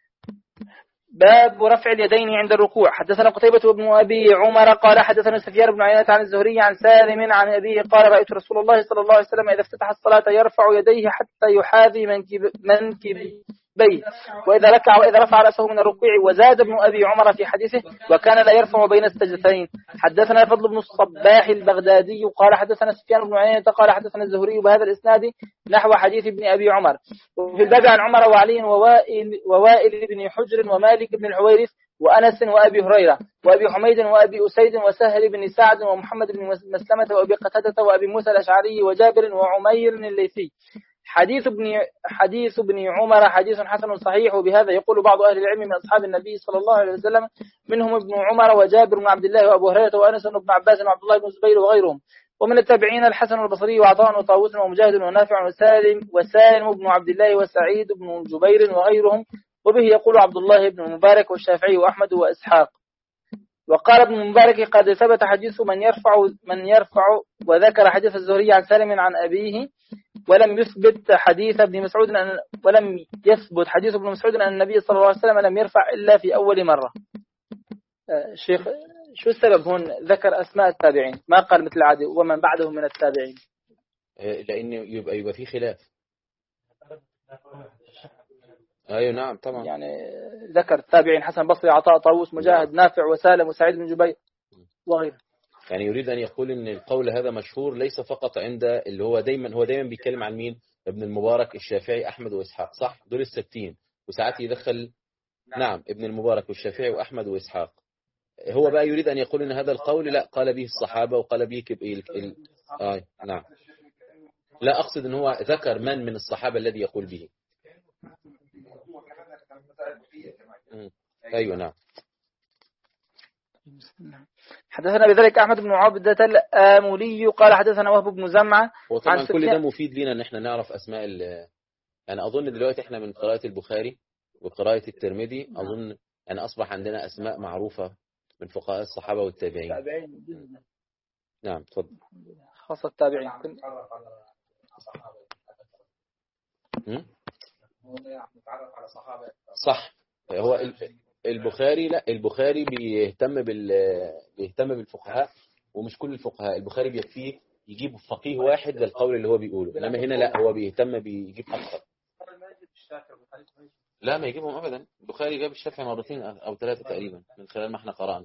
باب رفع اليدين عند الركوع. حدثنا قتيبة بن أبي عمر قال حدثنا سفيان بن عيينة عن الزهري عن سالم عن أبيه قال رأيت رسول الله صلى الله عليه وسلم إذا افتتح الصلاة يرفع يديه حتى يحاذي منكب منكبيه، وإذا ركع وإذا رفع رأسه من الركوع. وزاد ابن أبي عمر في حديثه وكان لا يرفع بين السجدتين. حدثنا فضل بن الصباح البغدادي قال حدثنا سفيان بن عيينة قال حدثنا الزهري بهذا الإسناد نحو حديث ابن أبي عمر. وفي الباب عن عمر وعلي ووائل, ووائل بن حجر ومالك بن الحويرث وأنس وأبي هريرة وأبي حميد وأبي أسيد وسهل بن سعد ومحمد بن مسلمة وأبي قتادة وأبي موسى الأشعري وجابر وعمير الليثي. حديث ابن حديث ابن عمر حديث حسن صحيح، وبهذا يقول بعض أهل العلم من أصحاب النبي صلى الله عليه وسلم منهم ابن عمر وجابر بن عبد الله وأبو هريرة وأنس وابن عباس وعبد الله بن الزبير وغيرهم. ومن التابعين الحسن البصري وعطاء وطاووس ومجاهد ونافع وسالم وسالم بن عبد الله وسعيد بن جبير وغيرهم. وبه يقول عبد الله بن المبارك والشافعي وأحمد وإسحاق. وقال ابن المبارك قد ثبت حديث من يرفع من يرفع وذكر حديث الزهري عن سالم عن أبيه ولم يثبت حديث ابن مسعود أن ولم يثبت حديث ابن مسعود أن النبي صلى الله عليه وسلم لم يرفع إلا في أول مرة. شيخ شو السبب هون ذكر أسماء التابعين ما قال مثل عادي ومن بعدهم من التابعين؟ لأن يبقى يبقى في خلاف. أيوة نعم طبعا. يعني ذكر التابعين حسن بصري عطاء طاووس مجاهد نافع وسالم وسعيد بن جبير وغيره. يعني يريد أن يقول إن القول هذا مشهور ليس فقط عند اللي هو دايما هو دايما بيتكلم عن مين؟ ابن المبارك الشافعي أحمد وإسحاق صح؟ دول الستين وساعات يدخل نعم ابن المبارك والشافعي وأحمد وإسحاق. هو بقى يريد أن يقول إن هذا القول لا قال به الصحابة وقال به كب... ال... ال... آه نعم. لا أقصد إن هو ذكر من من الصحابة الذي يقول به. أيوة نعم. حدثنا بذلك أحمد بن عبدة الآملي قال حدثنا وهب بن زمعة. وطبعا كل ده مفيد لنا ان احنا نعرف اسماء ال يعني اظن دلوقتي احنا من قراءة البخاري وقراءة الترمذي اظن ان اصبح عندنا اسماء معروفة من فقهاء الصحابة والتابعين. نعم تفضل. خاصة التابعين. صح. هو البخاري لا البخاري بيهتم بال بيهتم بالفقهاء ومش كل الفقهاء. البخاري بيكفيه يجيب فقيه واحد للقول اللي هو بيقوله انما هنا لا هو بيهتم بيجيب اكثر. لا ما يجيبهم ابدا. البخاري جاب الشافعي مرتين او ثلاثه تقريبا من خلال ما احنا قرانا.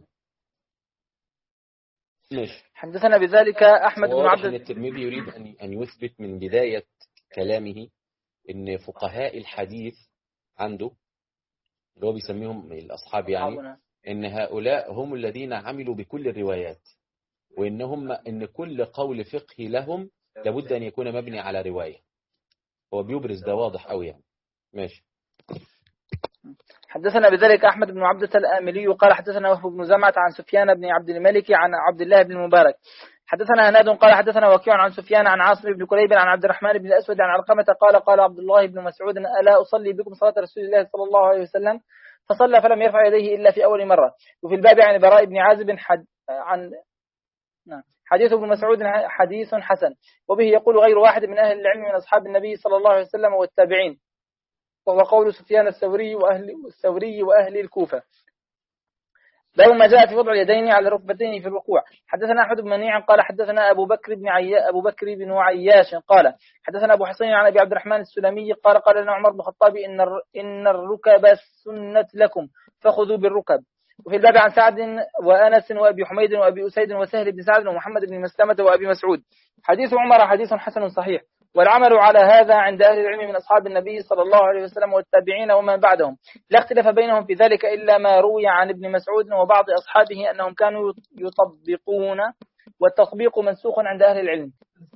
ماشي. حدثنا بذلك احمد بن عبد الترمذي يريد ان ان يثبت من بدايه كلامه ان فقهاء الحديث عنده اللي هو بيسميهم الأصحاب يعني إن هؤلاء هم الذين عملوا بكل الروايات وإنهم إن كل قول فقهي لهم لابد أن يكون مبني على رواية. هو بيبرز ده واضح أوي يعني. ماشي. حدثنا بذلك أحمد بن عبدة الآملي قال حدثنا وهب بن زمعة عن سفيان بن عبد الملك عن عبد الله بن المبارك. حدثنا هناد قال حدثنا وكيع عن سفيان عن عاصم بن كليب عن عبد الرحمن بن الأسود عن علقمة قال قال عبد الله بن مسعود ألا أصلي بكم صلاة رسول الله صلى الله عليه وسلم فصلى فلم يرفع يديه إلا في أول مرة. وفي الباب عن براء بن عازب حد عن حديث ابن مسعود حديث حسن وبه يقول غير واحد من أهل العلم من أصحاب النبي صلى الله عليه وسلم والتابعين وهو قول سفيان الثوري وأهل الثوري وأهل الكوفة. باب ما جاء في وضع اليدين على الركبتين في الركوع. حدثنا أحمد بن منيع قال حدثنا أبو بكر بن عيا أبو بكر بن عياش قال حدثنا أبو حسين عن أبي عبد الرحمن السلمي قال قال لنا عمر بن الخطاب إن إن الركب سنة لكم فخذوا بالركب. وفي الباب عن سعد وأنس وأبي حميد وأبي أسيد وسهل بن سعد ومحمد بن مسلمة وأبي مسعود. حديث عمر حديث حسن صحيح والعمل على هذا عند أهل العلم من أصحاب النبي صلى الله عليه وسلم والتابعين ومن بعدهم لا اختلاف بينهم في ذلك إلا ما روي عن ابن مسعود وبعض أصحابه أنهم كانوا يطبقون والتطبيق منسوخ عند أهل العلم.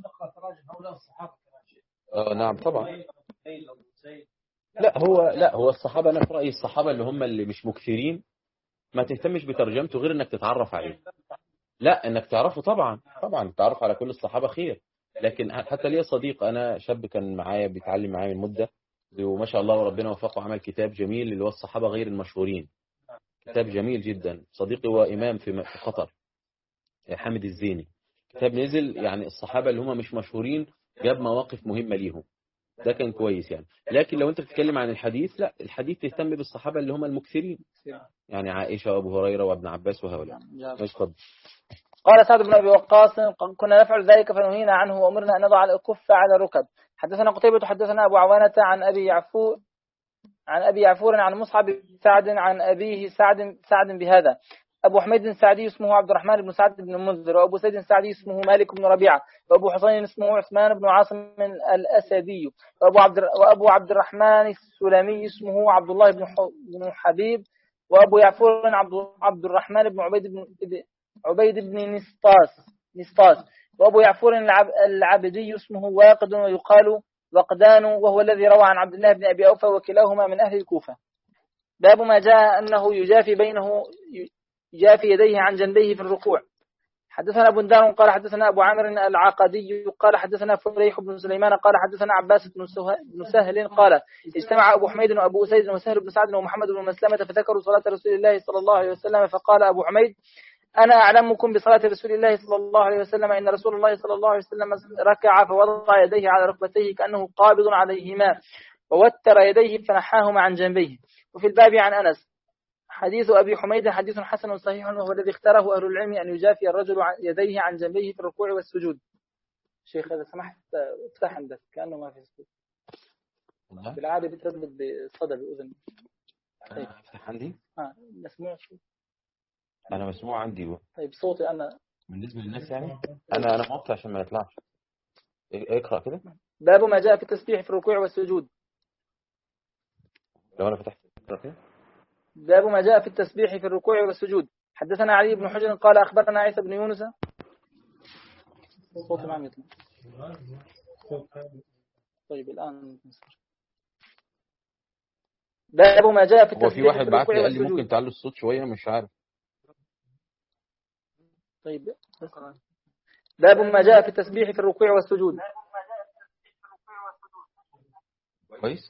آه نعم طبعا. لا هو لا هو الصحابة أنا في رأيي الصحابة اللي هم اللي مش مكثرين ما تهتمش بترجمته غير انك تتعرف عليه. لا انك تعرفه طبعا طبعا تعرف على كل الصحابة خير. لكن حتى لي صديق انا شاب كان معايا بيتعلم معايا من مدة وما شاء الله وربنا وفقه عمل كتاب جميل اللي هو الصحابة غير المشهورين. كتاب جميل جدا. صديقي هو امام في قطر حامد الزيني. كتاب نزل يعني الصحابة اللي هم مش مشهورين جاب مواقف مهمة ليهم. ده كان كويس يعني. لكن لو انت بتتكلم عن الحديث لا الحديث تهتم بالصحابة اللي هم المكثرين يعني عائشة وابو هريرة وابن عباس وهؤلاء. اشهد. قال سعد بن أبي وقاص كنا نفعل ذلك فنهينا عنه وأمرنا أن نضع الكف على الركب. حدثنا قتيبة حدثنا أبو عوانة عن أبي يعفور عن أبي يعفور عن مصعب سعد عن أبيه سعد سعد بهذا. أبو حميد السعدي اسمه عبد الرحمن بن سعد بن المنذر وأبو سيد السعدي اسمه مالك بن ربيعة وأبو حسين اسمه عثمان بن عاصم الأسدي وأبو عبد وأبو عبد الرحمن السلمي اسمه عبد الله بن بن حبيب وأبو يعفور عبد عبد الرحمن بن عبيد بن عبيد بن نسطاس نسطاس وأبو يعفور العبدي اسمه واقد ويقال وقدان وهو الذي روى عن عبد الله بن أبي أوفى وكلاهما من أهل الكوفة. باب ما جاء أنه يجافي بينه يجافي يديه عن جنبيه في الركوع. حدثنا أبو دار قال حدثنا أبو عامر العقدي قال حدثنا فريح بن سليمان قال حدثنا عباس بن سهل قال اجتمع أبو حميد وأبو أسيد وسهل بن سعد ومحمد بن مسلمة فذكروا صلاة رسول الله صلى الله عليه وسلم فقال أبو حميد أنا أعلمكم بصلاة رسول الله صلى الله عليه وسلم إن رسول الله صلى الله عليه وسلم ركع فوضع يديه على ركبتيه كأنه قابض عليهما ووتر يديه فنحاهما عن جنبيه. وفي الباب عن أنس حديث أبي حميد حديث حسن صحيح وهو الذي اختاره أهل العلم أن يجافي الرجل يديه عن جنبيه في الركوع والسجود. شيخ هذا سمحت افتح عندك كأنه ما في صوت بالعادة بتثبت بالصدى بأذن. طيب افتح عندي اه مسموع شو انا مسموع عندي بقى. طيب صوتي انا بالنسبه للناس يعني انا انا موطي عشان ما يطلعش. اقرا كده. باب ما جاء في التسبيح في الركوع والسجود. لو انا فتحت اقرا كده. باب ما جاء في التسبيح في الركوع والسجود. حدثنا علي بن حجر قال اخبرنا عيسى بن يونس. صوتي ما عم يطلع. طيب الان باب ما جاء في التسبيح في واحد في بعت الركوع لي قال لي والسجود. ممكن تعلوا الصوت شويه مش عارف. طيب باب ما جاء في التسبيح في الركوع والسجود. كويس.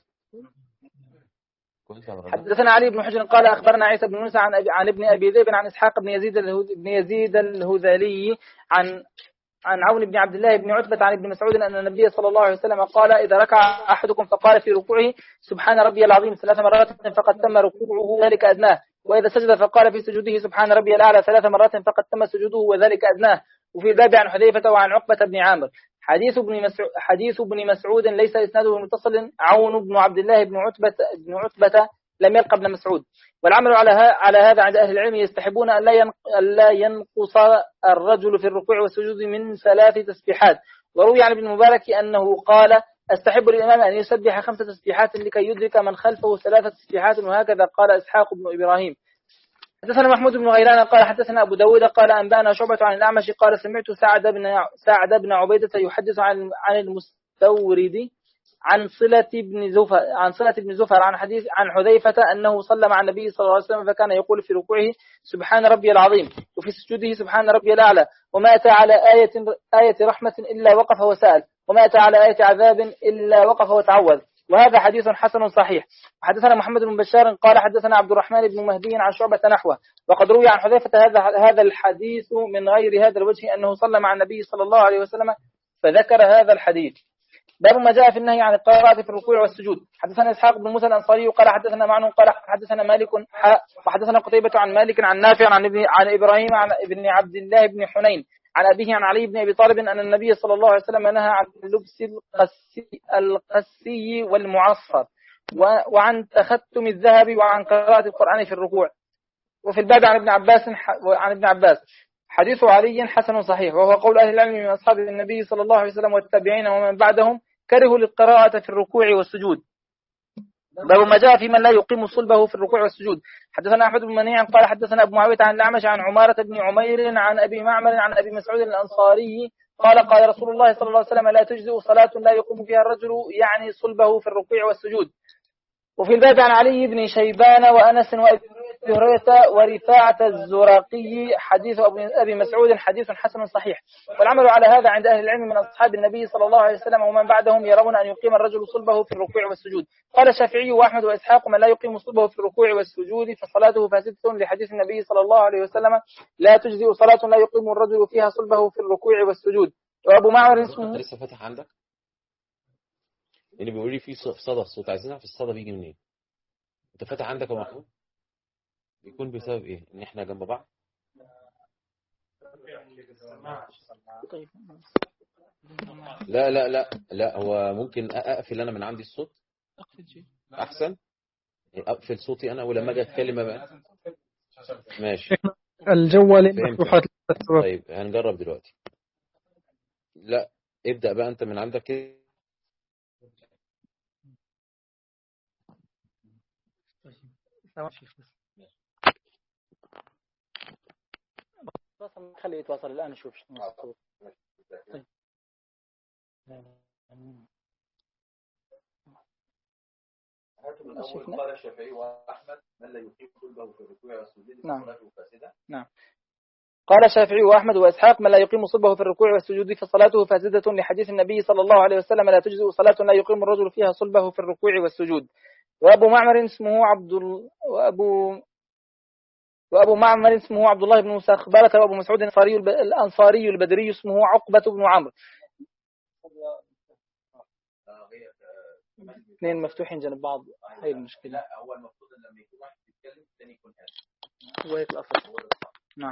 حدثنا علي بن حجر قال اخبرنا عيسى بن يونس عن أبي عن ابن ابي ذئب عن اسحاق بن يزيد بن يزيد الهذلي عن عن عون بن عبد الله بن عتبة عن ابن مسعود أن النبي صلى الله عليه وسلم قال إذا ركع أحدكم فقال في ركوعه سبحان ربي العظيم ثلاث مرات فقد تم ركوعه وذلك أدناه، وإذا سجد فقال في سجوده سبحان ربي الأعلى ثلاث مرات فقد تم سجوده وذلك أدناه. وفي الباب عن حذيفة وعن عقبة بن عامر. حديث ابن مسعود حديث ابن مسعود ليس إسناده متصل. عون بن عبد الله بن عتبة بن عتبة لم يلقى ابن مسعود. والعمل على على هذا عند أهل العلم يستحبون أن لا ينقص الرجل في الركوع والسجود من ثلاث تسبيحات. وروي عن ابن المبارك أنه قال استحب للإمام أن يسبح خمس تسبيحات لكي يدرك من خلفه ثلاث تسبيحات، وهكذا قال إسحاق بن إبراهيم. حدثنا محمود بن غيلان قال حدثنا أبو داود قال أنبأنا شعبة عن الأعمش قال سمعت سعد بن سعد بن عبيدة يحدث عن عن المستورد عن صلة بن زفر عن صلة بن زفر عن حديث عن حذيفة أنه صلى مع النبي صلى الله عليه وسلم فكان يقول في ركوعه سبحان ربي العظيم وفي سجوده سبحان ربي الأعلى، وما أتى على آية آية رحمة إلا وقف وسأل، وما أتى على آية عذاب إلا وقف وتعوذ. وهذا حديث حسن صحيح. حدثنا محمد بن بشار قال حدثنا عبد الرحمن بن مهدي عن شعبة نحوه. وقد روي عن حذيفة هذا هذا الحديث من غير هذا الوجه أنه صلى مع النبي صلى الله عليه وسلم فذكر هذا الحديث. باب ما جاء في النهي عن القراءة في الركوع والسجود. حدثنا إسحاق بن موسى الأنصاري قال حدثنا معن قال حدثنا مالك وحدثنا قتيبة عن مالك عن نافع عن ابن عن إبراهيم عن ابن عبد الله بن حنين عن أبيه عن علي بن أبي طالب أن النبي صلى الله عليه وسلم نهى عن لبس القسي, القسي والمعصر وعن تختم الذهب وعن قراءة القرآن في الركوع. وفي الباب عن ابن عباس عن ابن عباس حديث علي حسن صحيح، وهو قول أهل العلم من أصحاب النبي صلى الله عليه وسلم والتابعين ومن بعدهم كرهوا للقراءة في الركوع والسجود. باب ما جاء في من لا يقيم صلبه في الركوع والسجود. حدثنا أحمد بن منيع قال حدثنا أبو معاوية عن الأعمش عن عمارة بن عمير عن أبي معمر عن أبي مسعود الأنصاري قال قال رسول الله صلى الله عليه وسلم لا تجزئ صلاة لا يقوم فيها الرجل يعني صلبه في الركوع والسجود. وفي الباب عن علي بن شيبان وأنس وأبي هريرة ورفاعة الزراقي حديث أبي مسعود حديث حسن صحيح. والعمل على هذا عند أهل العلم من أصحاب النبي صلى الله عليه وسلم ومن بعدهم يرون أن يقيم الرجل صلبه في الركوع والسجود. قال الشافعي وأحمد وإسحاق من لا يقيم صلبه في الركوع والسجود فصلاته فاسدة لحديث النبي صلى الله عليه وسلم لا تجزئ صلاة لا يقيم الرجل فيها صلبه في الركوع والسجود. وأبو معمر اسمه لسه فاتح عندك اللي بيقول لي في صدى الصوت، عايزين نعرف الصدى بيجي منين. انت فاتح عندك يا محمود يكون بسبب ايه؟ ان احنا جنب بعض. لا لا لا لا هو ممكن اقفل انا من عندي الصوت احسن، اقفل صوتي انا ولما اجي اتكلم بقى ماشي. الجوال مفتوحات. طيب هنجرب دلوقتي. لا ابدأ بقى انت من عندك كده. خليه يتواصل الآن نشوف الصوت. طيب. قال الشافعي وأحمد من لا يقيم صلبه في الركوع والسجود فصلاته فاسدة. نعم. قال الشافعي وأحمد وإسحاق: من لا يقيم صلبه في الركوع والسجود فصلاته فاسدة، لحديث النبي صلى الله عليه وسلم: لا تجزئ صلاة لا يقيم الرجل فيها صلبه في الركوع والسجود. وأبو معمر اسمه عبد ال... وأبو وأبو معمر اسمه عبد الله بن مسخبرة. وأبو مسعود الأنصاري الب... الأنصاري البدري اسمه عقبة بن عمرو. اثنين مفتوحين جنب بعض، هي المشكلة. لا هو المفروض لما يكون واحد يتكلم الثاني يكون هذا. هو هيك الأصل. نعم.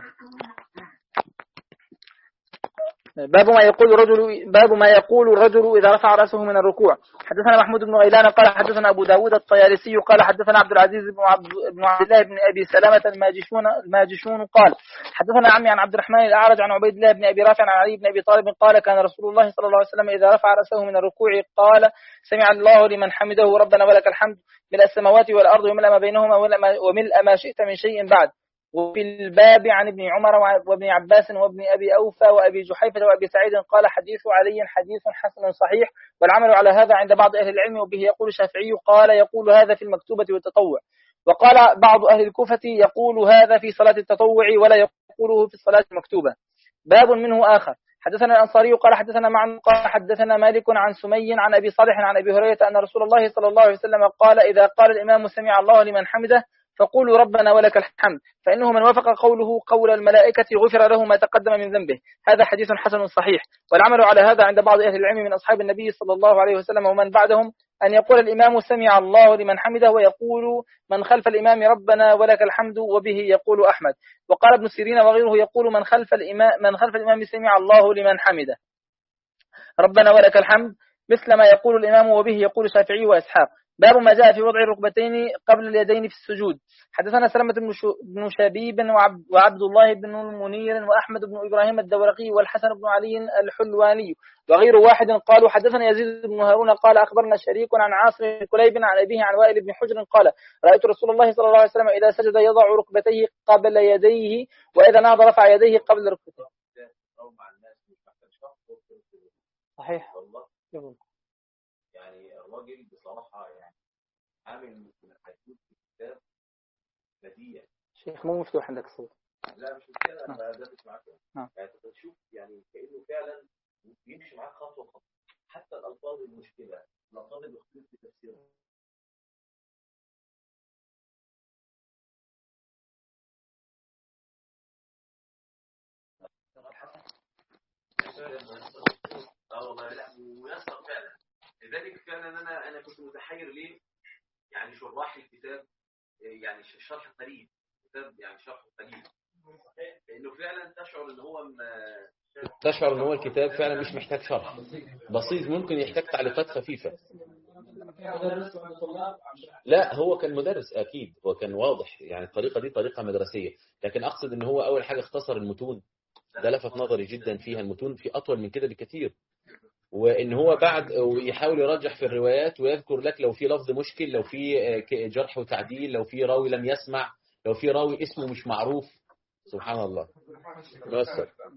باب ما يقول الرجل باب ما يقول الرجل إذا رفع رأسه من الركوع. حدثنا محمود بن غيلان قال حدثنا أبو داود الطيالسي قال حدثنا عبد العزيز بن عبد, بن عبد الله بن أبي سلامة الماجشون الماجشون قال حدثنا عمي عن عبد الرحمن الأعرج عن عبيد الله بن أبي رافع عن علي بن أبي طالب قال كان رسول الله صلى الله عليه وسلم إذا رفع رأسه من الركوع قال: سمع الله لمن حمده ربنا ولك الحمد ملء السماوات والأرض وملء ما بينهما وملء ما شئت من شيء بعد. وفي الباب عن ابن عمر وابن عباس وابن أبي أوفى وأبي جحيفة وأبي سعيد قال حديث علي حديث حسن صحيح، والعمل على هذا عند بعض أهل العلم، وبه يقول الشافعي قال يقول هذا في المكتوبة والتطوع، وقال بعض أهل الكوفة يقول هذا في صلاة التطوع ولا يقوله في الصلاة المكتوبة. باب منه آخر. حدثنا الأنصاري قال حدثنا معن قال حدثنا مالك عن سمي عن أبي صالح عن أبي هريرة أن رسول الله صلى الله عليه وسلم قال: إذا قال الإمام سمع الله لمن حمده فقولوا ربنا ولك الحمد، فإنه من وافق قوله قول الملائكة غفر له ما تقدم من ذنبه. هذا حديث حسن صحيح، والعمل على هذا عند بعض أهل العلم من أصحاب النبي صلى الله عليه وسلم ومن بعدهم أن يقول الإمام سمع الله لمن حمده ويقول من خلف الإمام ربنا ولك الحمد، وبه يقول أحمد. وقال ابن سيرين وغيره يقول من خلف الإمام من خلف الإمام سمع الله لمن حمده ربنا ولك الحمد مثل ما يقول الإمام، وبه يقول الشافعي وإسحاق. باب ما جاء في وضع الركبتين قبل اليدين في السجود. حدثنا سلمة بن شبيب وعبد الله بن المنير وأحمد بن إبراهيم الدورقي والحسن بن علي الحلواني وغير واحد قالوا حدثنا يزيد بن هارون قال أخبرنا شريك عن عاصم بن كليب عن أبيه عن وائل بن حجر قال: رأيت رسول الله صلى الله عليه وسلم إذا سجد يضع ركبتيه قبل يديه، وإذا نهض رفع يديه قبل ركبتيه. صحيح. يعني الراجل بصراحة يعني عامل من الحديث في الكتاب بديع. شيخ مو مفتوح عندك الصوت. لا مش مشكلة، أنا بدرس معاك. نعم. يعني تشوف يعني كأنه فعلا يمشي معاك خطوة خطوة، حتى الألفاظ المشكلة، الألفاظ اللي اختلف في تفسيرها. اه والله لا ميسر فعلا. لذلك فعلا انا انا كنت متحير ليه يعني شراح الكتاب يعني شرح قريب كتاب يعني شرح قريب، لانه فعلا تشعر ان هو تشعر ان هو الكتاب فعلا مش محتاج شرح بسيط، ممكن يحتاج تعليقات خفيفة. لا هو كان مدرس اكيد، هو كان واضح يعني الطريقة دي طريقة مدرسية، لكن اقصد ان هو اول حاجة اختصر المتون، ده لفت نظري جدا فيها. المتون في أطول من كده بكثير، وإن هو بعد يحاول يرجح في الروايات ويذكر لك لو في لفظ مشكل، لو في جرح وتعديل، لو في راوي لم يسمع، لو في راوي اسمه مش معروف. سبحان الله. بس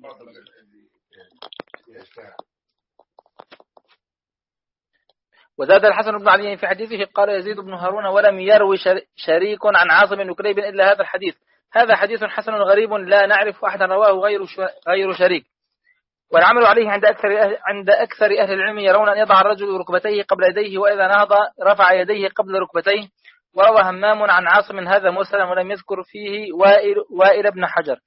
وزاد الحسن بن علي في حديثه قال يزيد بن هارون ولم يروي شريك عن عاصم بن كليب إلا هذا الحديث. هذا حديث حسن غريب لا نعرف أحدا رواه غير غير شريك. والعمل عليه عند أكثر عند أكثر أهل العلم يرون أن يضع الرجل ركبتيه قبل يديه، وإذا نهض رفع يديه قبل ركبتيه. وروى همام عن عاصم هذا مرسلا ولم يذكر فيه وائل وائل بن حجر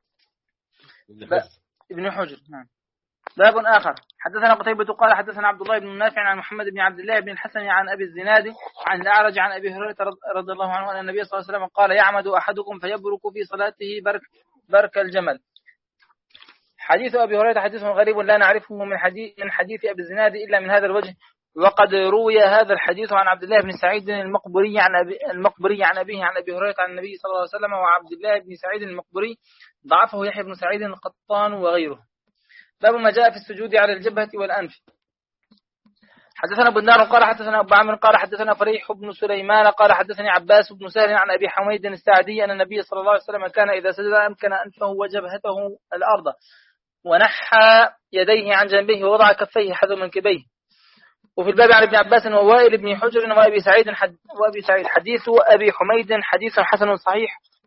ابن حجر. نعم. باب آخر. حدثنا قتيبة قال حدثنا عبد الله بن نافع عن محمد بن عبد الله بن الحسن عن أبي الزناد عن الأعرج عن أبي هريرة رضي الله عنه أن النبي صلى الله عليه وسلم قال: يعمد أحدكم فيبرك في صلاته برك, برك الجمل. حديث أبي هريرة حديث غريب لا نعرفه من حديث من حديث أبي الزناد إلا من هذا الوجه، وقد روي هذا الحديث عن عبد الله بن سعيد المقبري عن أبي المقبري عن أبيه عن أبي هريرة عن النبي صلى الله عليه وسلم. وعبد الله بن سعيد المقبري ضعفه يحيى بن سعيد القطان وغيره. باب ما جاء في السجود على الجبهة والأنف. حدثنا ابن نار قال حدثنا أبو عامر قال حدثنا فريح بن سليمان قال حدثني عباس بن سهل عن أبي حميد الساعدي أن النبي صلى الله عليه وسلم كان إذا سجد أمكن أنفه وجبهته الأرض ونحى يديه عن جنبه ووضع كفيه حذو منكبيه. وفي الباب عن ابن عباس ووائل بن حجر وأبي سعيد حد وأبي سعيد حديث أبي حميد حديث حسن صحيح،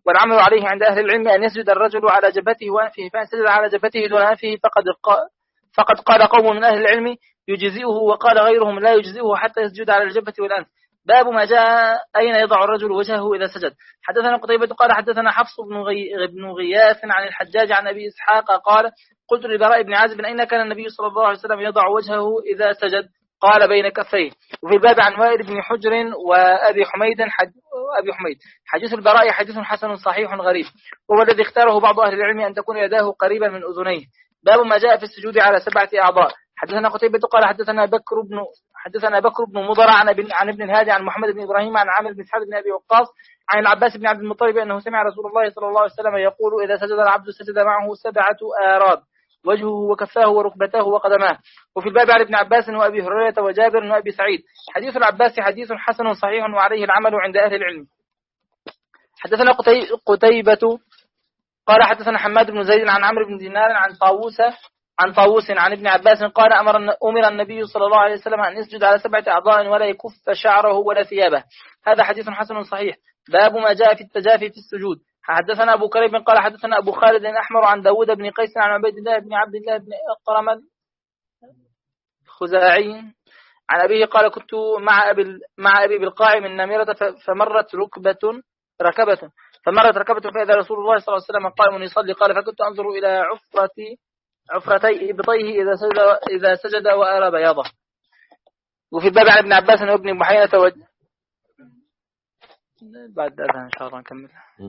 والعمل عليه عند أهل العلم أن يسجد الرجل على جبهته وأنفه، فإن سجد على جبهته دون أنفه فقد فقد قال قوم من أهل العلم يجزئه، وقال غيرهم لا يجزئه حتى يسجد على الجبهة والأنف. باب ما جاء أين يضع الرجل وجهه إذا سجد. حدثنا قتيبة قال حدثنا حفص بن, غي... بن غياث عن الحجاج عن أبي إسحاق قال قلت لبراء بن عازب أين كان النبي صلى الله عليه وسلم يضع وجهه إذا سجد؟ قال بين كفيه. وفي الباب عن وائل بن حجر وأبي حميد حد... أبي حميد حديث البراء حديث حسن صحيح غريب، وهو الذي اختاره بعض أهل العلم أن تكون يداه قريبا من أذنيه. باب ما جاء في السجود على سبعة أعضاء. حدثنا قتيبة قال حدثنا بكر بن حدثنا بكر بن مضر عن ابن عن ابن الهادي عن محمد بن إبراهيم عن عامر بن سعد بن أبي وقاص عن العباس بن عبد المطلب أنه سمع رسول الله صلى الله عليه وسلم يقول إذا سجد العبد سجد معه سبعة آراد، وجهه وكفاه وركبتاه وقدماه. وفي الباب عن ابن عباس وأبي هريرة وجابر وأبي سعيد. حديث العباس حديث حسن صحيح وعليه العمل عند أهل العلم. حدثنا قتيبة قال حدثنا حماد بن زيد عن عمرو بن دينار عن طاووس عن طاووس عن ابن عباس قال أمر أمر النبي صلى الله عليه وسلم أن يسجد على سبعة أعضاء ولا يكف شعره ولا ثيابه. هذا حديث حسن صحيح. باب ما جاء في التجافي في السجود. حدثنا أبو كريب قال حدثنا أبو خالد الأحمر عن داود بن قيس عن عبيد الله بن عبد الله بن أقرم الخزاعي عن أبيه قال كنت مع أبي مع أبي بالقاع من نميرة فمرت ركبة ركبة فمرت ركبة فإذا رسول الله صلى الله عليه وسلم قائم يصلي قال فكنت أنظر إلى عفرتي عفرتي إبطيه إذا سجد إذا سجد وأرى بياضه. وفي الباب عن ابن عباس وابن بحينة توج... بعد ذلك إن شاء الله نكمل.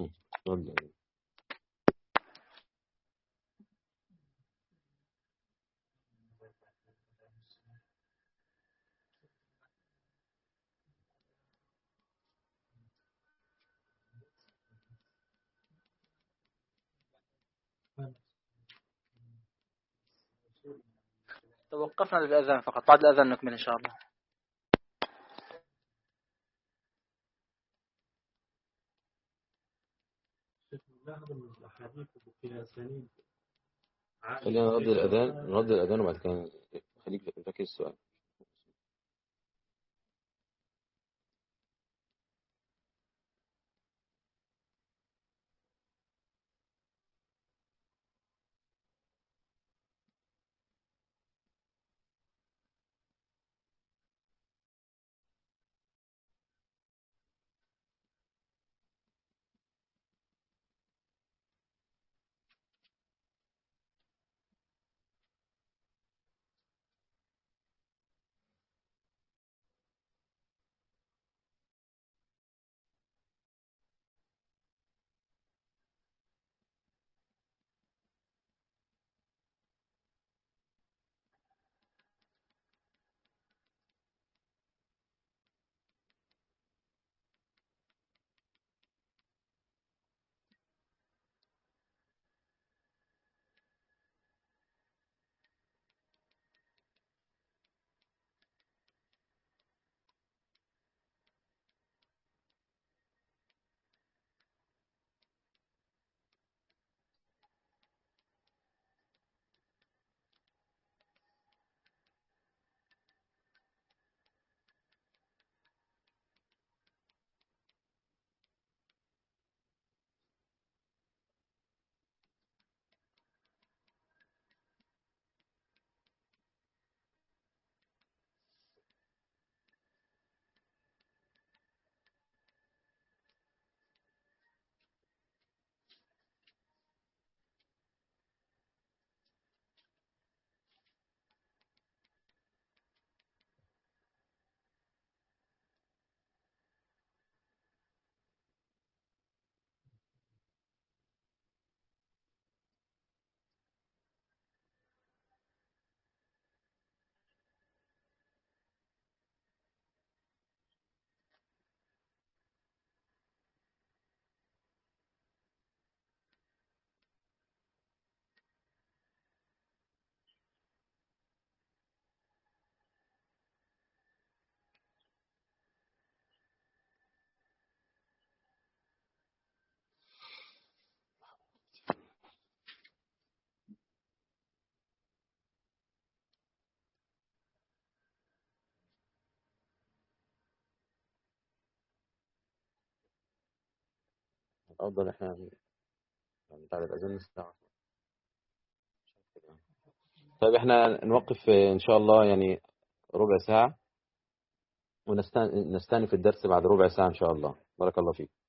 توقفنا للأذان فقط، بعد الأذان نكمل إن شاء الله. خلينا نرد الأذان نرد الأذان وبعد كده خليك فاكر السؤال. الأفضل إحنا يعني بعد الأذان الساعة. طيب إحنا نوقف إن شاء الله يعني ربع ساعة ونستأنف الدرس بعد ربع ساعة إن شاء الله. بارك الله فيك.